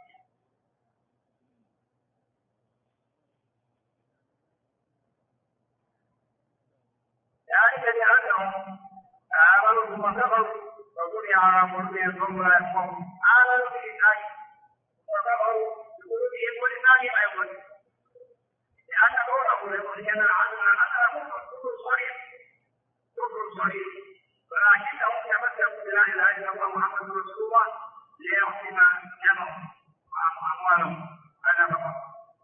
ذلك بانهم امنوا ثم كفروا فطبع على قلوبهم فهم لا يفقهون. امنوا بالله وكفروا بقلوبهم ولسانهم ايضا لان قوله ليخرجن العدل من الاذى كفر صريح ولكنهم تمسكوا بلا اله الا الله محمد رسول الله ليحكم دمهم واموالهم هذا فقط.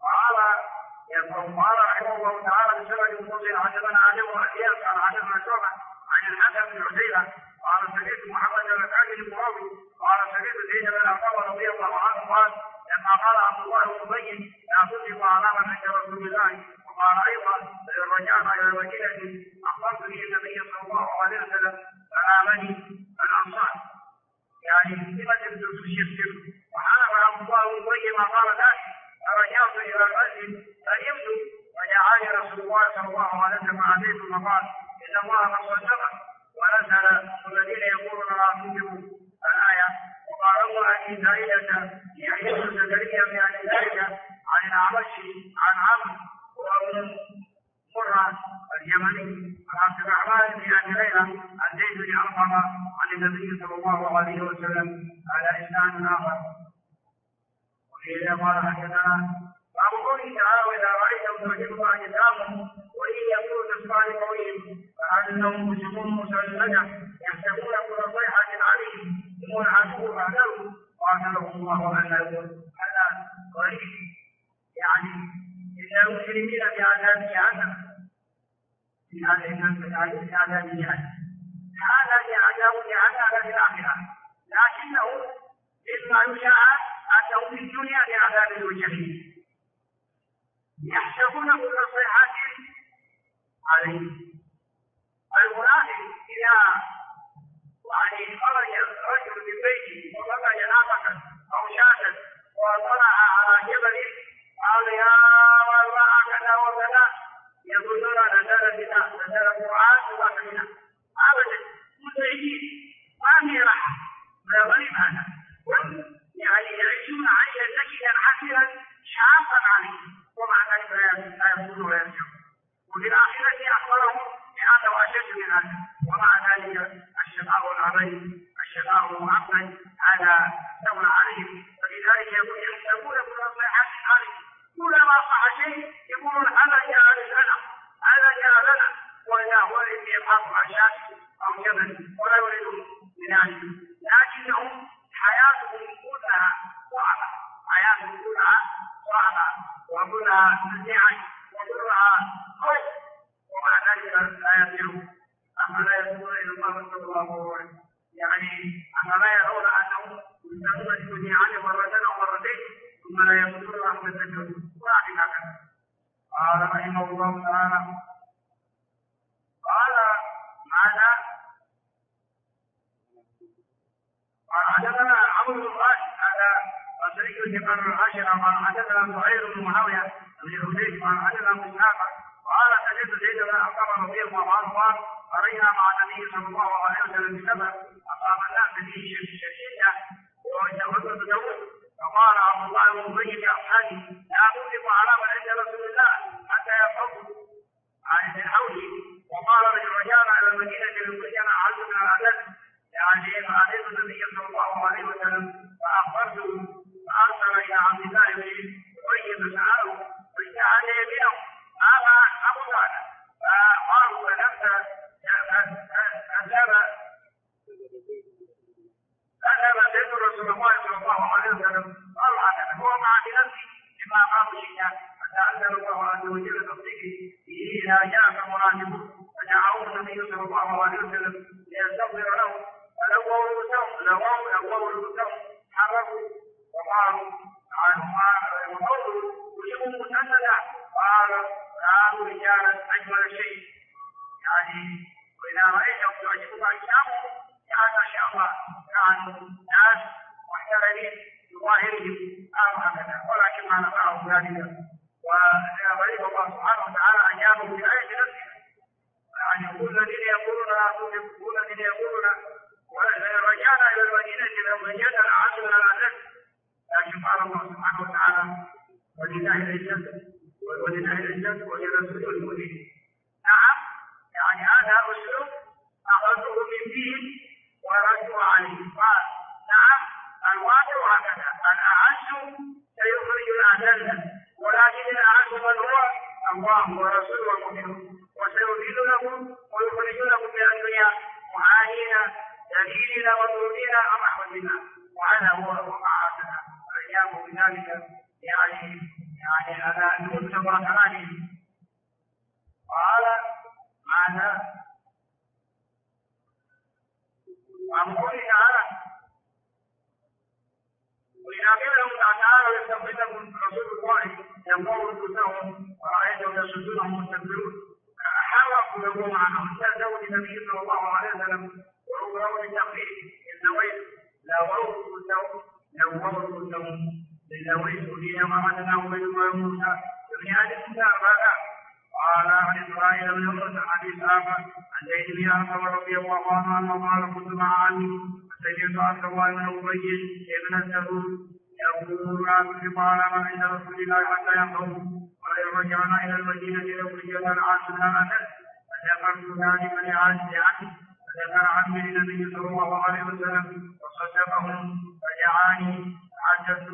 قال رحمه الله تعالى بسبب الموصل حدثنا ادم واحياس عن حدثنا شعبه عن الحسن بن عزيزه قال سمعت محمد بن كعب المراوي قال سمعت زيد بن ارقم رضي الله عنه قال لما قال عبد الله بن ابي لا تطلق على من عند رسول الله. وقال ايضا لئن رجعنا الى المدينه اخبرت به النبي صلى الله عليه وسلم فامني الانصار يعني بصفه الشرك. وحلف عبد الله بن ابي ما قال ذلك فرجعت الى المسجد فنمت فجاءني رسول الله صلى الله عليه وسلم عليه ثم قال ان الله قد صدق ونزل الذين يقولون لا تنفقوا الايه. وقال الله ابي سعيده يحيى بن زكريا في اهل ذلك عن الاعمش عن عمرو وابن مرة اليمني عن عبد الرحمن بن ابي ليلى عن زيد بن ارقم عن النبي صلى الله عليه وسلم على اسناد اخر. وإذا قال حدثنا باب قوله تعالى واذا رايتهم تعجبك اجسامهم وان يقولوا تسمع لقولهم فانهم مسلمون مسلمه يحسبون كل صيحه عليهم هم العدو فاعتلوا قاتلهم الله ان يقول هذا غريب يعني ان المسلمين في عذاب جهنم في هذه المساجد في عذاب جهنم هذا عذاب جهنم في الاخره لكنه مما يشاع أتوا في الدنيا بعذاب الجحيم يحسبون كل صيحة عليه. المنافق إذا خرج رجل من بيته وطلع جنازة أو شاة وطلع على جبل قال يا والله كذا وكذا يقولون نزل بنا نزل القرآن وبحثنا أبدا متعجين ما في راحة ولا غريب هذا يعني يعيشون عيشا سكنا حسنا شاقا عليه ومع ذلك لا يكون ويرجعون. وفي الآخرة أخبرهم بأنه أشد من هذا ومع ذلك الشقاء العظيم الشقاء المؤبد هذا استولى عليه ما صح شيء يقولون هذا جاء لنا، هذا جاء لنا، وإذا هو الذي يبحث عن شاة أو جبل ولا يريدون بذلك، لكنهم حياتهم كلها صعبة، حياتهم كلها صعبة وكلها نزيعة وكلها خوف، ومع ذلك لا يرجعون. أفلا يرجعون إلى الله صلى الله عليه وسلم، يعني أفلا يرون أنهم يستمرون في الدنيا مرة أو مرتين ثم لا يقولون رحمة الله ولا هكذا. قال رحمه الله تعالى قال ماذا؟ قال حدثنا عمرو بن راشد هذا بصري بن العاشر قال حدثنا زهير بن معاويه بن حذيفه قال حدثنا ابو اسحاق قال سمعت زيد بن ارقم رضي الله عنه قال قرينا مع النبي صلى الله عليه وسلم بسبب اصاب الناس به شديده وجاوزه داوود فقال عبد الله بن ابي لاصحابه لا تغلق على من عند رسول الله حتى يفرقوا عن الحوض. وقال رجعنا الى المدينه لنخرجنا عزنا العدد يعني فاتيت النبي صلى الله عليه وسلم فاخبرته فارسل الى عبد الله بن ابي فساله فجعل يمينه هذا ابو سعد فقالوا فنفس أذهب سيد رسول الله صلى الله عليه وسلم قال هذا هو مع بنفسه لما قالوا شيئا حتى أنزل الله عز وجل تصديقه به إذا جاءك المنافقون فدعوه النبي صلى الله عليه وسلم ليستغفر له فلووا رؤوسهم حركوا وقالوا وقولوا وجوههم مسددة قال كانوا رجالا أجمل شيء يعني وإذا رأيتهم تعجبك أجسامهم يعني ما شاء الله كانوا ناس محترمين بظاهرهم هكذا ولكن ما نفعهم ذلك. وغريب الله سبحانه وتعالى أجابهم بآية نفسها يعني كل الذين يقولون لا تنفقوا كل الذين يقولون ورجعنا إلى المدينة لو وجدنا العزم لنا نفس لكن قال الله سبحانه وتعالى ولله العزة ولرسوله المؤمنين. نعم يعني هذا أسلوب أخذته من دين ورده عليه قال نعم الواقع هكذا الأعز سيخرج الأذل ولكن الأعز من هو الله ورسوله المؤمنون وسيذلهم ويخرجونهم من الدنيا معانين دليلنا وطولنا أم أحوالنا وهذا هو وقعتنا الأيام بذلك يعني على نور تبارك قال ماذا؟ وعن قوله تعالى وإذا قيل لهم تعالى يستغفر لكم رسول الله ينظر رؤوسهم ورأيتهم يصدونهم مستكبرون حرقوا لهم عنهم استهزأوا بالنبي صلى الله عليه وسلم وعبروا للتخفيف إن نويت لووا رؤوسهم لنويت حينما أتناه بين موسى ابن آل موسى قال عن إسرائيل بن موسى عن إسحاق عن زيد بن أرقم رضي الله عنه أنه قال كنت مع عمي سمعت عبد الله بن أبي بن السلول يقول لا تنفق على من عند رسول الله حتى ينفقوا ولئن رجعنا إلى المدينة لنخرجن العاص من الأسد فذكرت ذلك لعمي فذكر عمي للنبي صلى الله عليه وسلم وصدقهم فجعاني حدثت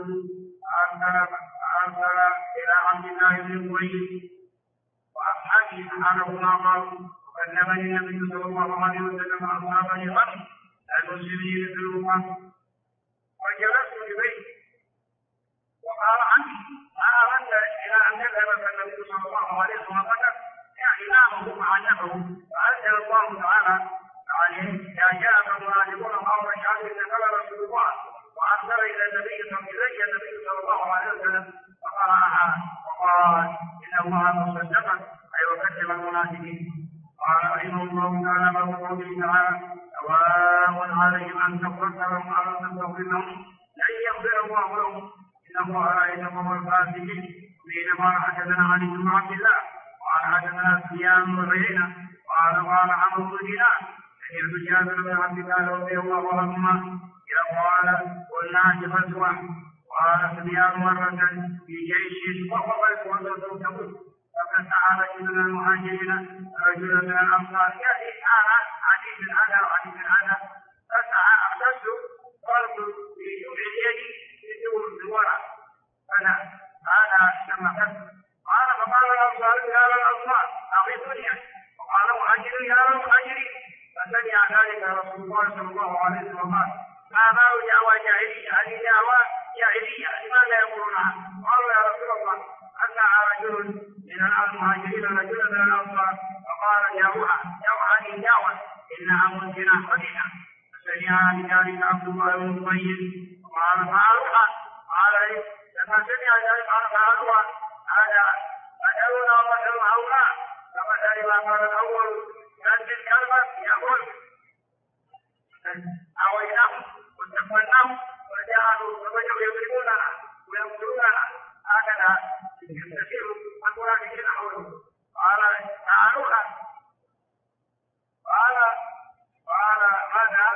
أرسل إلى عبد الله بن أبي وأصحابه سبحانه ما قالوا وكلمني النبي صلى الله عليه وسلم أصحابني غد المسلمين في الأمة وجلست ببيتي وقال عني ما أردت إلى أن تذهب فالنبي صلى الله عليه وسلم يعني نامه وعنفه فأنزل الله تعالى عليه إذا جاءك المنافقون أو رجعوا إذا قال رسول الله وأرسل إلى النبي صلى الله عليه وسلم فقرأها وقال إن الله تصدقت أي وكذب المنافقين. قال رحمه الله تعالى باب قوله تعالى سواء عليهم أن تغفر لهم أو لم تغفر لهم لن يغفر الله لهم إن الله لا يهدي الفاسقين. بينما حدثنا علي بن عبد الله قال حدثنا سفيان بن عيينة قال عمرو بن دينار سمعت جابر بن عبد الله رضي الله عنهما قال قلنا جبلت قال سفيان مرة في جيش وقفت وانتصروا تبوك فسعى رجل من المهاجرين رجل من الأنصار يأتي حديث هذا فسعى أخذت ضرب في جمع اليد بدون الوراء هذا مكة. قال فقال الأنصار يا للأنصار أغيثني، وقال مهاجر يا للمهاجرين. فسمع ذلك رسول الله صلى الله عليه وسلم قال ما بال دعوى جاهلية، هذه دعوى جاهلية لماذا يقولونها؟ قالوا يا رسول الله أسمع رجل من المهاجرين رجلا من الأنصار فقال دعوها هذه دعوة إنها منزلة قديمة. فسمع بذلك عبد الله بن أبي قال فعلوها. قال لما سمع ذلك قال فعلوها هذا أدعونا ومثل هؤلاء فمثل ما قال الأول كانت الكلمة يقول أويناهم واستقبلناهم وجعلوا يضربوننا ويقتلوننا هكذا يستثير المنافقين حوله. قال فعلوها. قال ماذا؟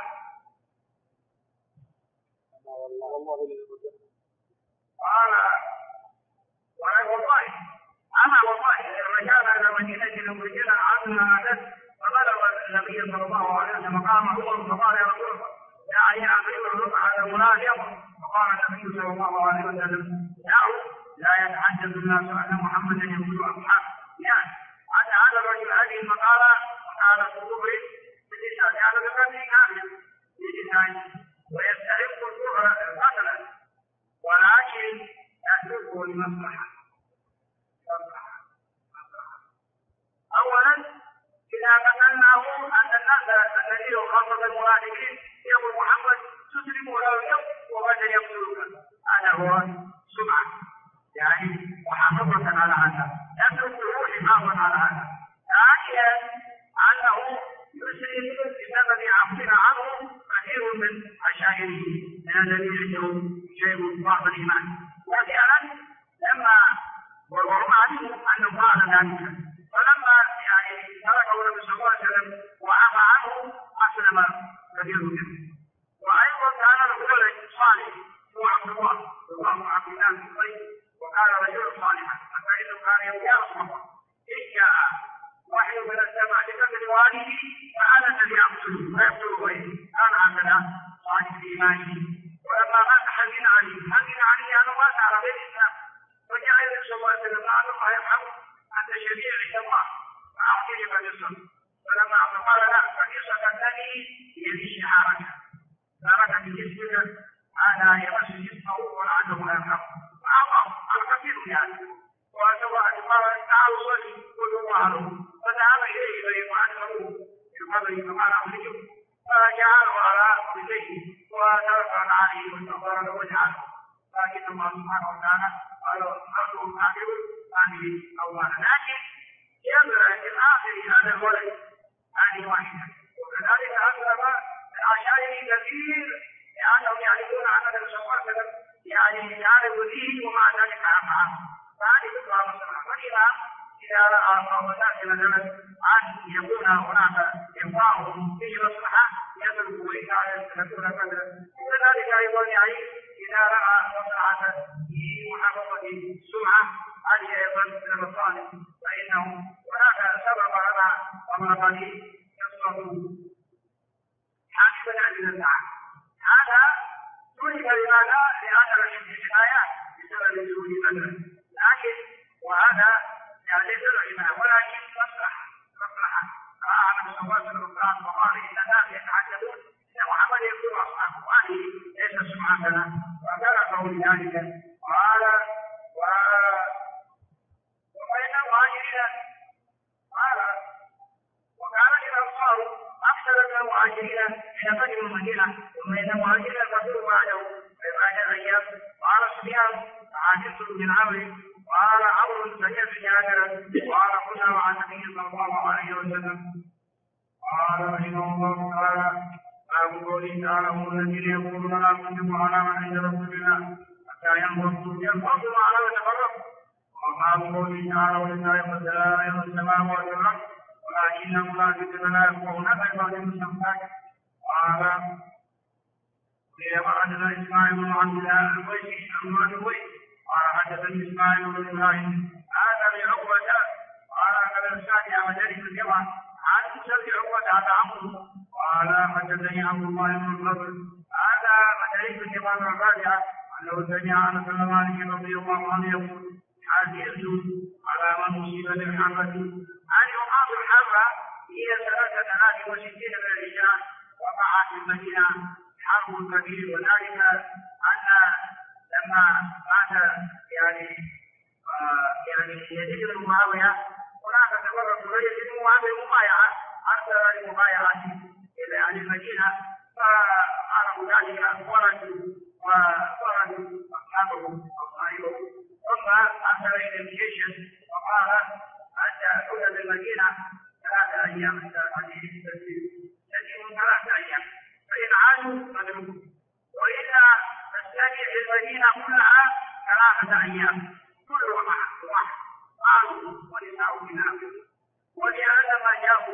قال والله الرجال إلى مدينة مخرجنا عنها عدد فبلغ النبي صلى الله عليه وسلم قام عمر فقال يا رسول الله دعني أقيم الربع على المنافق. فقال النبي صلى الله عليه وسلم دعوا لا يتحدث الناس أن محمدا يقول أصحابه يعني أن هذا الرجل هذه المقالة وقال الكفر باللسان هذا بقدر كامل بلسانه ويستحق الكفر قتلا ولكن يتركه لمصلحة. أولا إذا قتلناه أن الناس الذين خاصة المنافقين يقول محمد تسلم ولو يقتل وغدا يقتلك، هذا هو سمعة يعني محافظة على هذا يتركه حفاظا على هذا. ثانيا أنه يسلم بسبب عفونا عنه كثير من عشائره من الذين عندهم شيء ضعف الإيمان. وفعلا لما وهم علموا أنه فعل ذلك فلما يعني تركه النبي صلى الله عليه وسلم وعفى عنه أسلم كثير منهم. وأيضا كان الولد صالح هو عبد الله عبد الله بن أبي وكان رجلا صالحا فإنه كان يقول يا رسول الله إن جاء وحي من السماء بقدر والده فأنا الذي أقتله ويقتل غيري. كان هكذا صالح إيمانه. ولما مات حزن علي أنه مات على غير الإسلام فجاء النبي صلى الله عليه وسلم قال الله يرحمه أنت شفيع عند الله فأعطيه فجسد. فلما قال لا فجسد الذي يلي شعارك ترك في جسمك هذا يمس جسمه ولعله لا يرحمه فأعطاه الكثير يعني. وسوى أن قال تعالوا صلي كل الله له فذهب إليه فيقعده في قبره فقال أخرجه فجعله على رجليه وترك عليه واستغفر له وجعله. لكن الله سبحانه وتعالى قال أرضه كافر هذه أولا. لكن ينبغي في الآخر هذا الولد هذه واحدة. وكذلك أسلم من عشائر كثير لأنهم يعرفون أن النبي صلى الله عليه وسلم يعني يعرف دين ومع ذلك أفعال فهذه تقرأ مصلحة. وإذا إذا رأى قوم الناس مثلا أن يكون هناك إنفاقهم فيه مصلحة يترك وإذا يكون كذا. وكذلك أيضا يعني إذا رأى مصلحة في محافظة السمعة هذه أيضا من المصالح فإنه هناك سبب على أمر يصرف حاكما عن النعم. هذا ترك لماذا؟ لأن الحكايات بسبب وجود بدر. لكن وهذا يعني ليس العلماء ولكن مصلحة رأى النبي صلى الله عليه وسلم وقال إن الناس يتحدثون إن محمد يقتل أصحابه وهذه ليست سمعتنا فبلغه لذلك. قال وبين المهاجرين قال وكانت الأنصار أكثر من المهاجرين حين قدموا المدينة ثم إن المهاجرين كثروا بعده بعد أيام. قال سفيان عاجزت بن عمرو قال عمرو سمعت جابرا قال كنا مع النبي صلى الله عليه وسلم. قال رحمه الله تعالى باب قوله تعالى هم الذين يقولون لا نصدق على من عند رسولنا حتى ينفضوا على وتفرقوا. وباب قوله تعالى ولله خزائن السماوات والارض ولكن المنافقين لا يفقهون فيقال المستنفاك. قال حدثنا اسماعيل بن عبد الله الويسي قال حدثني اسماعيل بن ابراهيم هذا بعقبه قال هذا الثاني مجالس الجمعه عن سبع عقبه هذا عمرو قال حدثني عبد الله بن الفضل هذا مجالس الجمعه الرابعه انه سمع انس بن مالك رضي الله عنه يقول عزيز على من أصيب بالحرة. أن يقام الحرة هي 63 من الرجال. وقع في المدينة حرب كبير، وذلك أن لما مات يزيد بن معاوية هناك تفرق يزيد بن معاوية مبايعة، أرسل لمبايعة إلى أهل المدينة، فعرفوا ذلك خرجوا أصحابه أو صاحبه، ثم أرسل إلى الجيش وقال حتى أدخل بالمدينة 3 أيام، تجيب 3 أيام، فإن عادوا فادركوا، وإلا تستجيب المدينة كلها 3 أيام كلها واحد قالوا ونساء من آخر. ولهذا ما جاءوا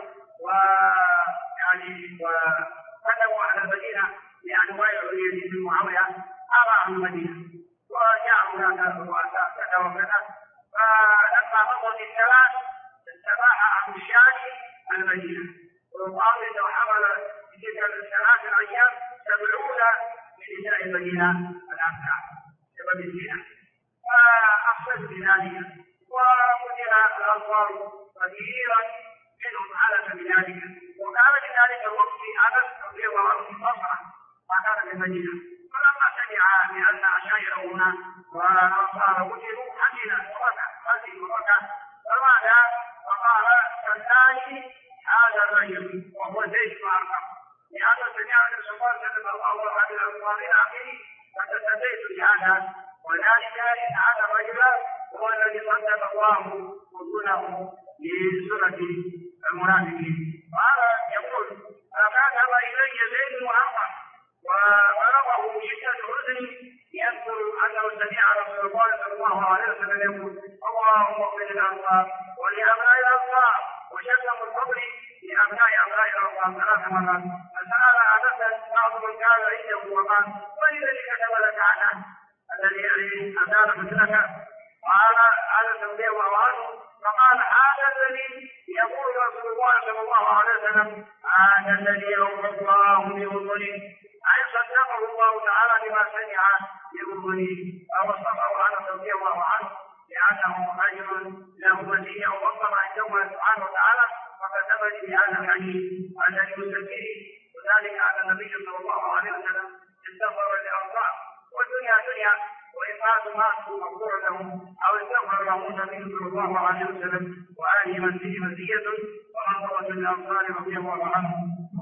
وكتبوا على المدينة لأنواع يزيد بن معاوية أراهم المدينة، وجاءوا هناك رؤساء كذا وكذا. فلما مضت الثلاث استباح أبو الشاي المدينة، وقال إنه حمل في تلك 3 أيام 70 من نساء المدينة الأمثال بسبب الزنا، فأخذت بذلك وقتل الأنصار كثيرا منهم على بذلك. وكان بذلك الوقت أنس رضي الله عنه في بصرة ما كان في المدينة، فلما سمع بأن أشاعره هنا والأنصار قتلوا حزن وبكى، فماذا؟ فقال صدقني هذا الرجل وهو زيد بن أرقم، لأن سمع النبي صلى الله عليه وسلم الله عن الأنصار إلى آخره، فتسديت لهذا، وذلك إن هذا الرجل هو الذي صدق الله وصوله لسورة المنافقين. وهذا يقول فكتب إلي زيد بن أرقم وبلغه شدة حزن يذكر أنه سمع رسول الله صلى الله عليه وسلم يقول اللهم اغفر للأنصار ولأبناء الأنصار وشتم الفضل لأبناء الأنصار 3 مرات. فسأل أنسا بعض من كان عنده وقال من الذي كتب لك عنه الذي أزال فتنك؟ قال أنس رضي الله عنه فقال هذا الذي يقول رسول الله صلى الله عليه وسلم هذا الذي أوفى الله بأذنه، أي صدقه الله تعالى بما سمع بأذنه، فوصفه أنس رضي الله عنه لأنه رجل له مزية وفضل عنده سبحانه وتعالى، فكتبني بهذا الحديث الذي يسجله، وذلك أن النبي صلى الله عليه وسلم استغفر للأنصار، والدنيا دنيا، وإن ماتوا مغفور لهم أو استغفر لهم النبي صلى الله عليه وسلم وآله مزية ومنظرة للأنصار رضي الله عنهم.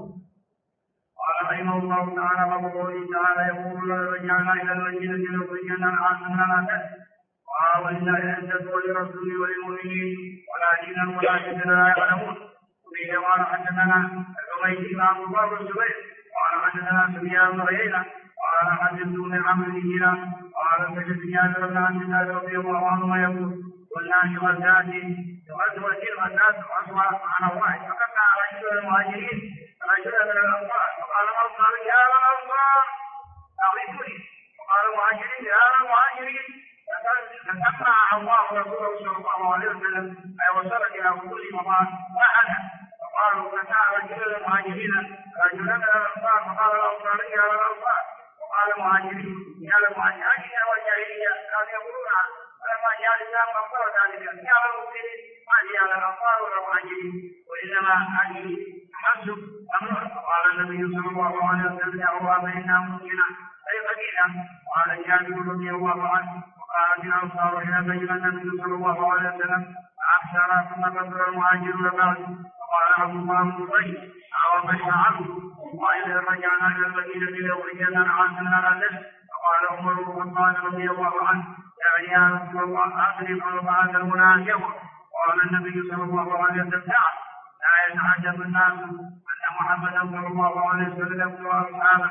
قال رحمه الله تعالى وقوله تعالى يقول رجعنا إلى المدينة لنخرجنا العاصمة ولله العزة ولرسوله وللمؤمنين ولكن لا يعلمون. وفي قال حدثنا الحميدي عن الله بن الزبير قال حدثنا سفيان بن عيينة قال حدثني عمرو بن دينار قال سمعت جابر بن عبد الله رضي الله عنهما يقول كنا في غزاة غزوة الغزاة عن واحد فقطع رجل المهاجرين رجلا من الأنصار فقال الأنصار يا الأنصار أغيثوني، وقال المهاجرين يا المهاجرين، فسمع الله رسوله صلى الله عليه وسلم أي وصل إلى وصول مضان فحدث، فقالوا فتاة رجل المهاجرين رجلا من الأنصار فقال الأنصار يا الأنصار، وقال المهاجرين يا المهاجرين والجاهلية كانوا يقولون فلما جاء الإسلام أخبر ذلك يا المسلمين ما لي على الأنصار ولا المهاجرين وإنما هذه تحسب أمر. قال النبي صلى الله عليه وسلم يا الله فإنا ممكنا أي قبيلة. قال جابر رضي الله عنه وقالت الأنصار إلى بين النبي صلى الله عليه وسلم فأحسر ثم كثر المهاجرون بعد، وقال عبد الله بن زيد أو بشر عنه وإذا رجعنا إلى المدينة لنخرجنا العاصمة الأسد. فقال عمر بن الخطاب رضي الله عنه يا رسول الله أخرج أربعة المنافق. قال النبي صلى الله عليه وسلم لا يتعجب الناس أن محمدا صلى الله عليه وسلم يقتل أصحابه.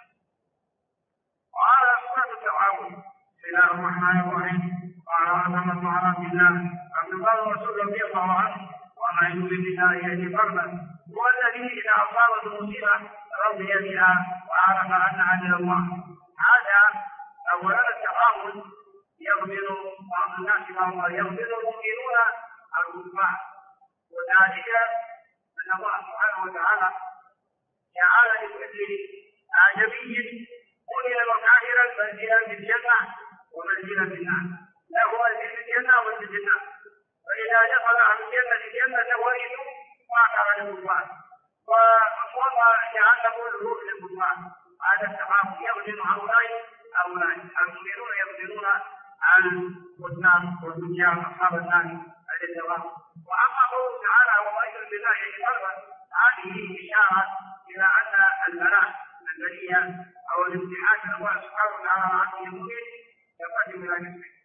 قال سورة التعاون بسم الله الرحمن الرحيم. قال أسمت على عبد الله رسول رضي الله عنه وما يجوز بالنساء يأتي فردا هو الذي إذا أصابته مصيبة رضي بها وعرف أنها من الله. هذا أولا التعاون يغفر بعض الناس يغفر المؤمنون الكفار، وذلك أن الله سبحانه وتعالى جعل لكل آدمي مؤمنا وكافرا منزلا في الجنة ومنزلا في النار، له منزل في الجنة على الكفار والله جعل كله للكفار. هذا التفاهم يخدم هؤلاء المؤمنون يخدمون عن الكفار والتجار اصحاب النار هذا التفاهم. واما قوله تعالى وما يشرك بالله قلبا هذه اشاره الى ان البلاء البليه او الامتحان الله سبحانه وتعالى على عبده المؤمن يقدم الى نفسه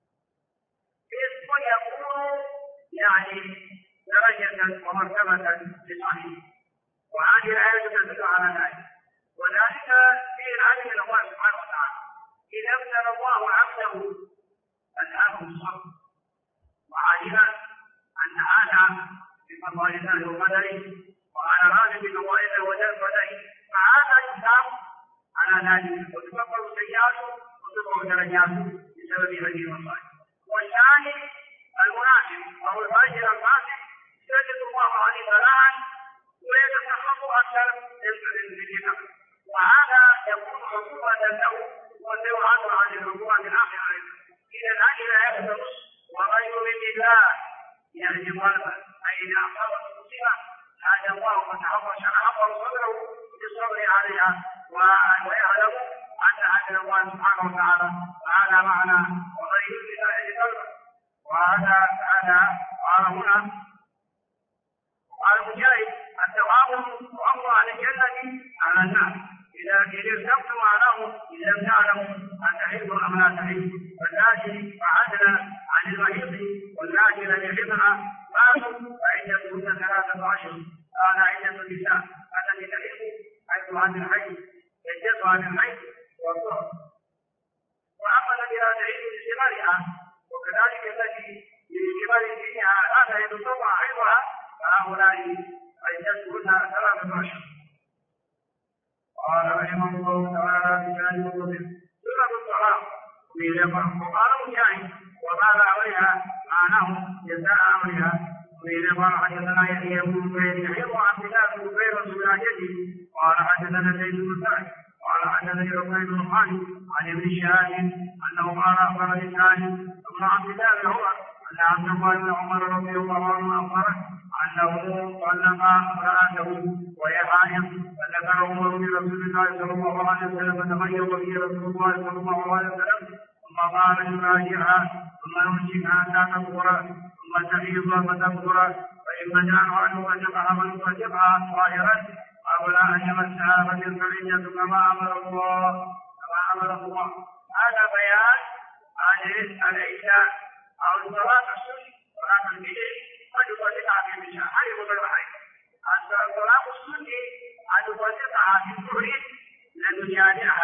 ويكون يعني درجة ومرتبة لصاحبه. وهذه الآية تدل على ذلك، وذلك في العدل من الله سبحانه وتعالى. إذا ابتلى الله عبده ألهمه الصبر وعلم أن هذا بفضل الله وقدره وعلى هذا بفضائله وقدره، فهذا يثاب على ذلك وتكبر سيئاته وتكبر درجاته بسبب هذه المصائب. والثاني المنافق أو الفاجر الفاسق يجد الله عليه بلاء ويتسخط أكثر للجنة، وهذا يكون عقوبة له وسيعاد عن العقوبة الآخرة. إذا هذه الآية تدرس ومن يرد الله يهدي قلبه، أي إذا أصابت مصيبة هذا الله وتعالى شرح صدره بالصبر عليها ويعلم أن هذا الله سبحانه وتعالى. وهذا معنى ومن يرد الله يهدي قلبه. وهذا قال هنا قال مجاهد التواب وأمر على الجنة على النار إذا ارتبت معناه إذا لم تعلموا أن تحبوا أم لا تحبوا. فالناجي فعدنا عن المريض والناجي لم يحبها ماتوا فعدتهن 13 قال عدة النساء التي تحب حيث عن الحي يجد عن الحي والطهر. وأما الذي لا تعيد لصغرها وكذلك التي لكبار دينها هذا يتطوع حيضها فهؤلاء عدتهن 13. قال رحمه الله تعالى في شان مسلم سورة الطلاق وقال مجاهد وقال عليها معناه جزاء امرها. قال حدثنا يحيى بن بكير يحيى عبد الله بن بكير وسراجته قال حدثنا زيد بن سعد قال حدثني ربيع بن خالد عن ابن شهاب انه قال اخبرني سالم بن عبد الله بن عمر ان عبد الله بن عمر رضي الله عنه اخبره انه طلق امراته وهي حائض فذكر عمر لرسول الله صلى الله عليه وسلم فتغير به رسول الله صلى الله عليه وسلم ثم قال يراجعها ثم يمسكها حتى تطهر ثم تحيض فتطهر فإن جاء عنه فجمعها فليطلقها طاهرا قبل أن يمسها فتلك العدة كما أمر الله. هذا بيان عن العدة أو الصلاة السنة صلاة البدع قد يطلقها في النساء حيض غير حيض. الصلاة السنة أن يطلقها في الظهر لم يجامعها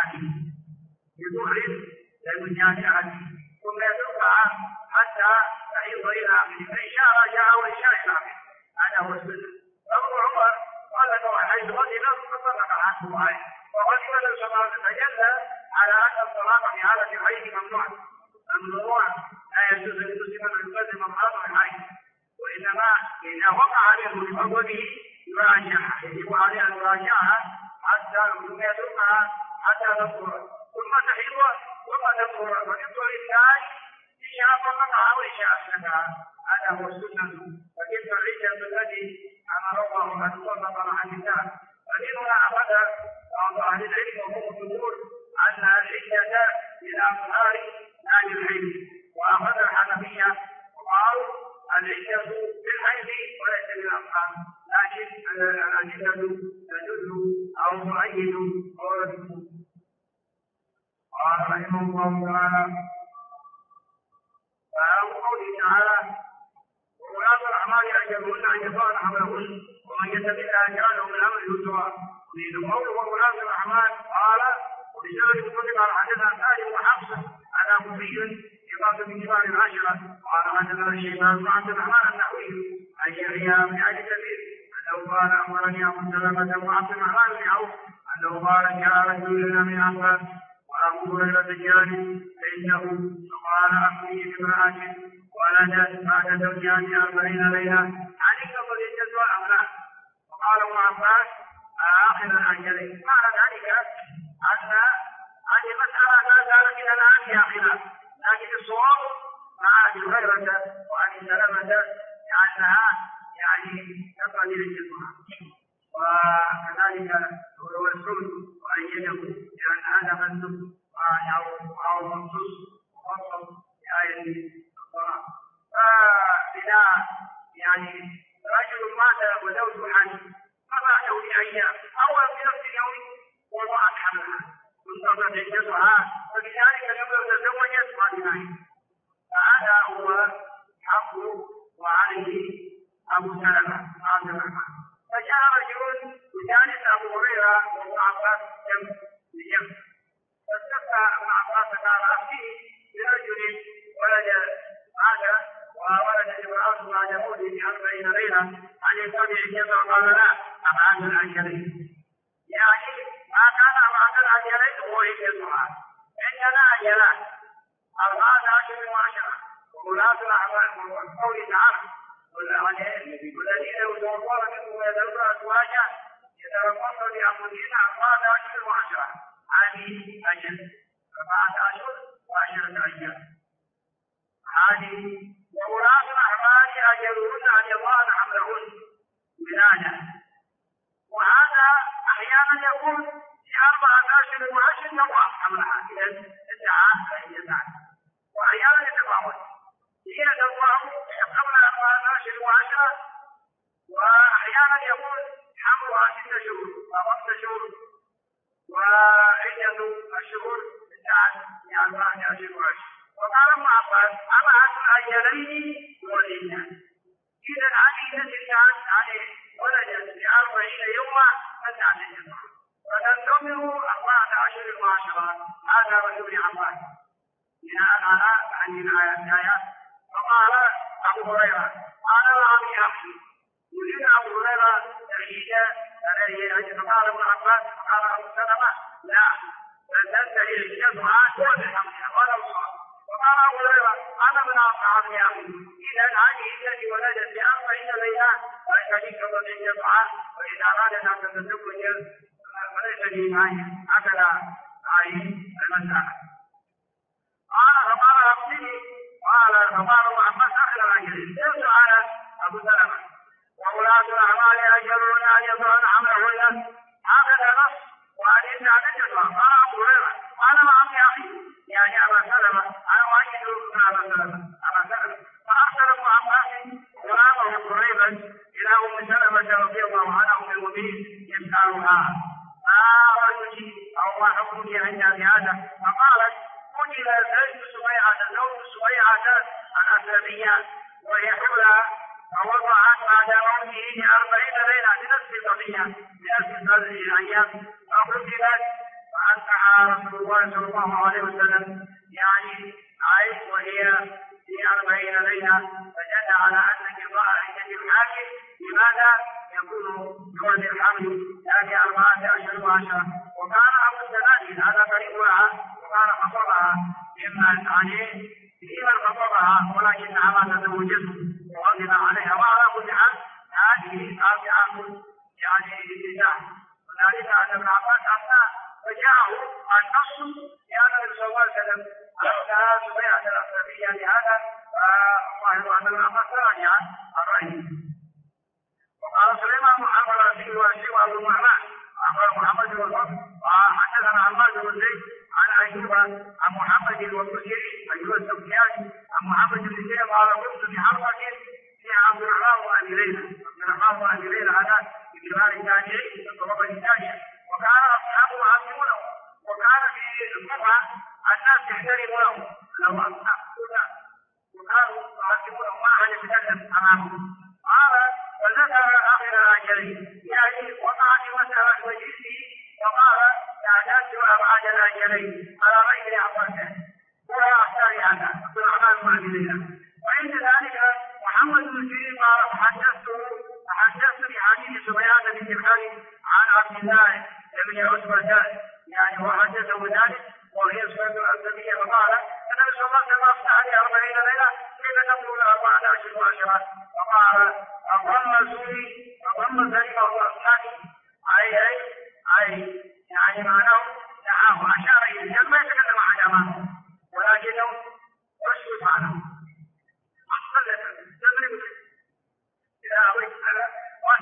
ثم يتركها حتى تحيض إلى آخره فإن راجع وإن إلى آخره. هذا هو السنة. أبو عمر قال له حيث غضب فطلق عنه معين وغضب الصلاة تجلى على أن الطلاق في حالة الحيض ممنوع لا يجوز للمسلم أن يقدم امرأته الحيض، وإنما إذا وقع عليه بفضله يراجعها يجب عليه أن يراجعها حتى ثم يتركها حتى تطهر ثم تحيض ثم تطهر فتطهر الثاني فيها فقطها وإشاء أسلمها. هذا هو السنة. فتلك العدة التي أمر الله أن تطلق مع النساء. فمنها أخذ بعض أهل العلم وهم الجمهور أن العدة للأطهار لا للحيض، وأخذ الحنفية وقالوا العدة للحيض وليس للأطهار، لكن العدة تدل أو تؤيد قول الجمهور. قال رحمه الله تعالى قوله تعالى وولاة الأعمال أجلهن أن يضعن حملهن ومن يتبع أجاله من أمر يسرا. من قوله وولاة الأعمال قال وبسبب مطلق على حدثنا سالم وحفصة على كفي إضافة من كبار العشرة. قال حدثنا الشيبان بن عبد الرحمن النحوي عن يحيى بن أبي كثير أنه قال أخبرني أبو سلمة وعبد الرحمن بن عوف أنه قال جاء رجل إلى من عباس وأبو هريرة جانب فإنه قال أخبرني بامرأة ولدت بعد زوجها 40 ليلة عليك فليجد أم لا؟ وقال ابن عباس آخر الأجل. معنى ذلك أن هذه مسألة لا زالت إلى الآن فيها خلاف، لكن الصواب مع أبي هريرة وأبي سلمة لأنها يعني يقضي الجمعة. وكذلك هو السنة وأيده لأن هذا منسوب أو مخصوص مخصص بآية الصلاة. فبناء يعني رجل مات وزوجه حامل فبعده بأيام أو في نفس اليوم وضعت حملها وانتظرت عدتها فبذلك لم تزوجت وبنائه. فهذا هو حقه وعليه أبو سلمة عبد الرحمن. فجاء رجل بجانب أبو هريرة وابن عباس جنب بجنب فاستفتى ابن عباس قال أفتيه برجل ولد هذا وولد امرأة بعد موته ب40 ليلة أن يتبع الجمع قال لا أبعاد الأجلين. يعني ما كان أبعاد الأجلين هو الجمع. عندنا أجلان 14 و10 وولاة الأعمال والقول تعالى والذين يتوفون منكم ويذرون أزواجا يتربصن بأنفسهن 14 و10 هذه أجل 14 و10 أجل هذه. وولاة الأعمال أجلهن أن يضعن حملهن ولادة. وهذا أحيانا يكون في 14 و10 تضع حملها إذا ادعى فهي ذات. وأحيانا يتفاوت هي تضع قبل 14 و10 وأحيانا يكون حملها 6 شهور أو 5 شهور وعدة الشهور ادعت ب 14 و10. وقال ابن عباس أبعد الأجلين والإنسان. إذا هذه التي عليه ولدت ب40 يوما فدعت الجمع فتنتظر 14 و10. هذا رجل عباس بناء على الآيات. فقال أبو هريرة قال نعم يا أخي. يريد أبو هريرة تأييد عليه. فقال ابن عباس قال أبو سلمة لا بل تنتهي الجمع وتحملها ولو صار. وقال أبو هريرة أنا من أصحاب يا أخي. إذا هذه التي ولدت ب40 ليلة فإن تقضي الجمع وإذا أرادت أن تتزوج فليس لي مانع. هكذا هذه المسألة. قال فقال أخبرني قال فقال ابن عباس آخر الأجل. قلت على أبو سلمة وولاة الأعمال أجلهن أن يضعن حملهن هكذا نص وأن يتعددها. قال أبو هريرة أنا معك يا أخي يعني أبا سلمة أنا أؤيد أبا سلمة. فأرسل ابن عباس غلامه قريبا إلى أم سلمة رضي الله عنها أم المؤمنين يسألها ما رأيك أو ما حكمك عندها بهذا؟ فقالت قتل زيد سميعة زوج سميعة الأسلمية وهي حولى فوضعت بعد موته ب40 ليلة بنفس القضية بنفس الأيام فقتلت فأنتهى رسول الله صلى الله عليه وسلم يعني عائشة وهي في 40 ليلة فدل على أن انقضاء عدة الحامل لماذا يكون بولد الحمل يعني 14 و10. وكان أبو السلام هذا قريبها وكان خطبها ممن عليه فيمن خطبها ولكنها ما تزوجته وغضب عليها. وعلى كل حال هذه قاطعة يعني للنساء. وذلك أن ابن عباس أفتى فجاءه النص لأن النبي صلى الله عليه وسلم أفتى سميعة الأسلمية لهذا فالله أن ابن عباس راجع الرأي. وقال سليمان محمد رسول الله أبو النعمان أخبر محمد بن الفضل وحدثنا عماد بن زيد عن أيوب عن محمد والبصري أيوب السفياني عن محمد بن زيد قال كنت في حربة فيها عبد الرحمن وأبي ليلى هذا في كبار التابعين في الطبقة الثانية. وكان أصحابه يعظمونه وكان في القرى الناس يحترمونه لو أصحاب وكانوا يعظمونه ما أحد يتكلم أمامهم. قال وذكر آخر الأجلين يعني وقع في مسألة وجهه وقال اعتدت أبعاد الأجلين على غير عباسه ولا أحتاج هذا عبد الرحمن بن أبي ليلى. وعند ذلك محمد بن سيرين قال فحدثت بحديث سفيان بن خالد عن عبد الله بن عتبة يعني وحدثه ذلك وهي سنة الأسلمية فقال النبي صلى الله عليه وسلم أفتح لي 40 ليلة كيف تقول 14 و10. فقال أضم سليمه وأصحابه أي يعني معناه دعاه أشار إلى الجنة ما يتكلم عن أمامه ولكنه يشرف عنه. أحسنت تدريب إذا أردت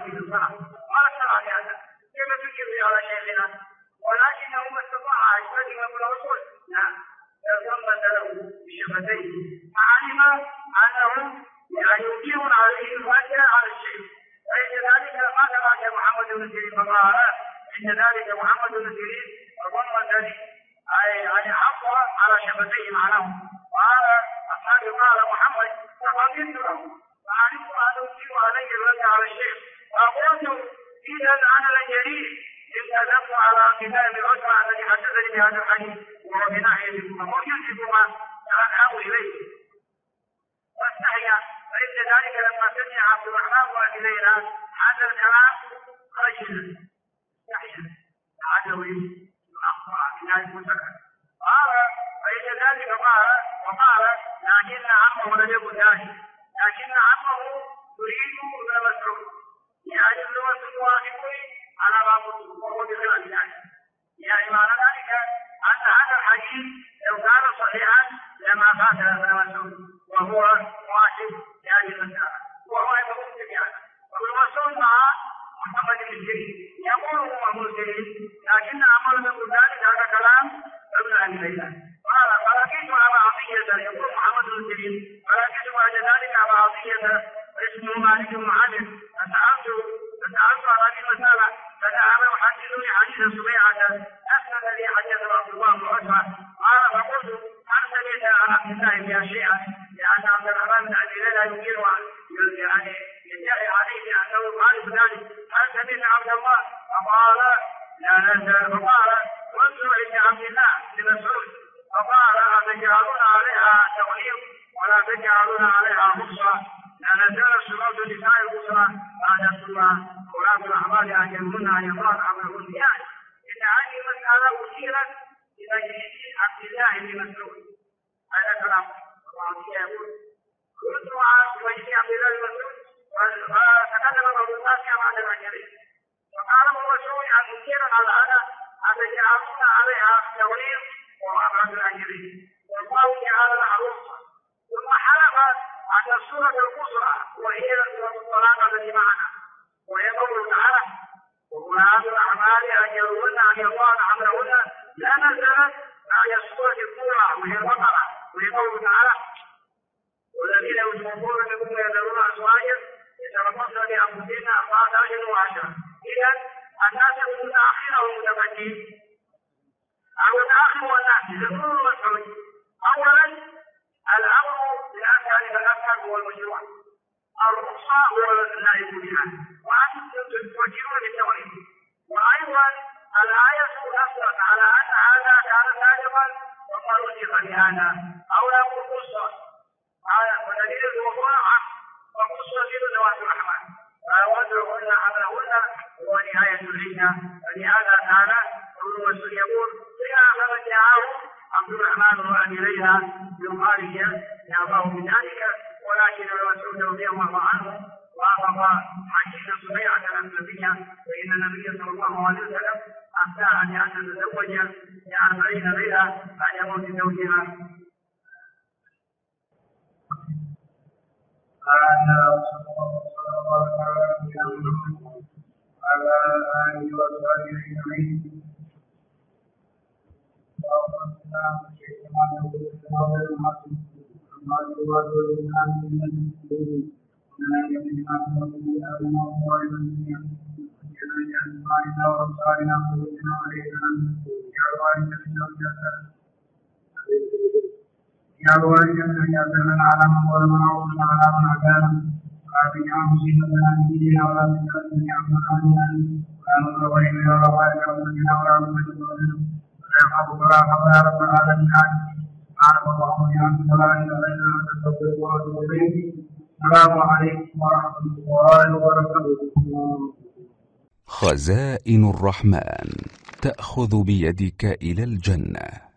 في الصلاة ما شرع لهذا كيف تجري على شيخنا ولكنه ما استطاع يسلم ابن الرسول لا ثبت له بشفتيه فعلم أنه يقيم عليه الوجه على الشيء فإن ذلك ما تراك محمد بن سيرين فقال إن ذلك محمد بن سيرين فظن ذلك أي حط على شفتيه معناه قال أصحابي قال محمد فقبلت له فعرفت أن أقيم عليه الوجه على الشيء فقلت إذا أنا لجريء إن كذبت على كتاب العتبة الذي حدثني بهذا الحديث وهو من ناحية ويجب ما تركه إليه واستحيا فإن ذلك لما سمع عبد الرحمن وإلينا هذا الكلام خجل استحيا لعله يؤخر من ذلك مسكت قال فإن ذلك وقال لكن عمه لم يكن ذلك لكن عمه يريد ابن مسعود يعني ابن مسعود واثق على ما قلت وهو بخلاف ذلك يعني معنى ذلك أن هذا الحديث لو كان صحيحا لما فات ابن مسعود وهو واثق لهذه المسألة وهو يقول بهذا وابن مسعود مع محمد بن سيرين يقول هو مسلم لكن عمر بن ذلك هذا كلام ابن أبي ليلى قال فلقيت أبا عطية يقول محمد بن سيرين فلقيت بعد ذلك أبا عطية اسمه مالك بن عامر فسألت عن هذه المسألة فذهب يحدثني حديث سميعة أسند لي حديث عبد الله بن عتبة قال فقلت هل سمعت عن عبد الله بها شيئا لأن عبد الرحمن بن أبي ليلى ينكر يعني يدعي عليه بأنه خالف ذلك هل سمعت عبد الله فقال لا نزل فقال قلت إن عبد الله بن مسعود فقال أتجعلون عليها تغليظ ولا تجعلون عليها رخصة لا نزل شروط النساء الأسرة بعد الصلاة ولاة الأعمال أجلهن أن يضاعف عملهن يعني إن هذه المسألة أثيرت بمجلس عبد الله بن مسعود هذا كلام الله يقول كنت مع مجلس عبد الله بن مسعود فتكلم ابو الناس بعد المجلس فقال ابو مسعود عن مثيرا على هذا أتجعلون عليها تغليظ وأبعد المجلس والله تعالى معروف ثم حلف أن السورة القصرى وهي سورة الطلاق التي معنا وهي قوله تعالى وولاة الأعمال أجلهن أن يضاعن حملهن لا نزلت بعد السورة الأولى وهي البقرة وهي قوله تعالى والذين يتوفون منكم ويذرون أزواجا يتربصن بأنفسهن أربعة أشهر وعشرة إذا الناس المتأخر والمتقدم أو الآخر والناس يقول مسعود أولا الأمر بأن الأكثر هو المشروع الرخصة هو النائب بها وأنتم تفكرون بالتوحيد وأيضا الآية نصت على أن هذا كان سابقا ثم رزق بهذا أو لا قصة ودليل الوقوع وقصة ذوات الرحمن فوزعهن حملهن هو نهاية العدة فلهذا كان الرسول يقول إذا فرجعه عبد الرحمن بن أبي ليلى يقال يأباه بذلك ولكن الرسول رضي الله عنه وافق حديث سميعة الأسلمية فإن النبي صلى الله عليه وسلم أفتاها بأن تتزوج ل40 ليلة بعد موت زوجها. وعلى آله وصحبه أجمعين. السلام عليكم ورحمة الله وبركاته. خزائن الرحمن تأخذ بيدك إلى الجنة.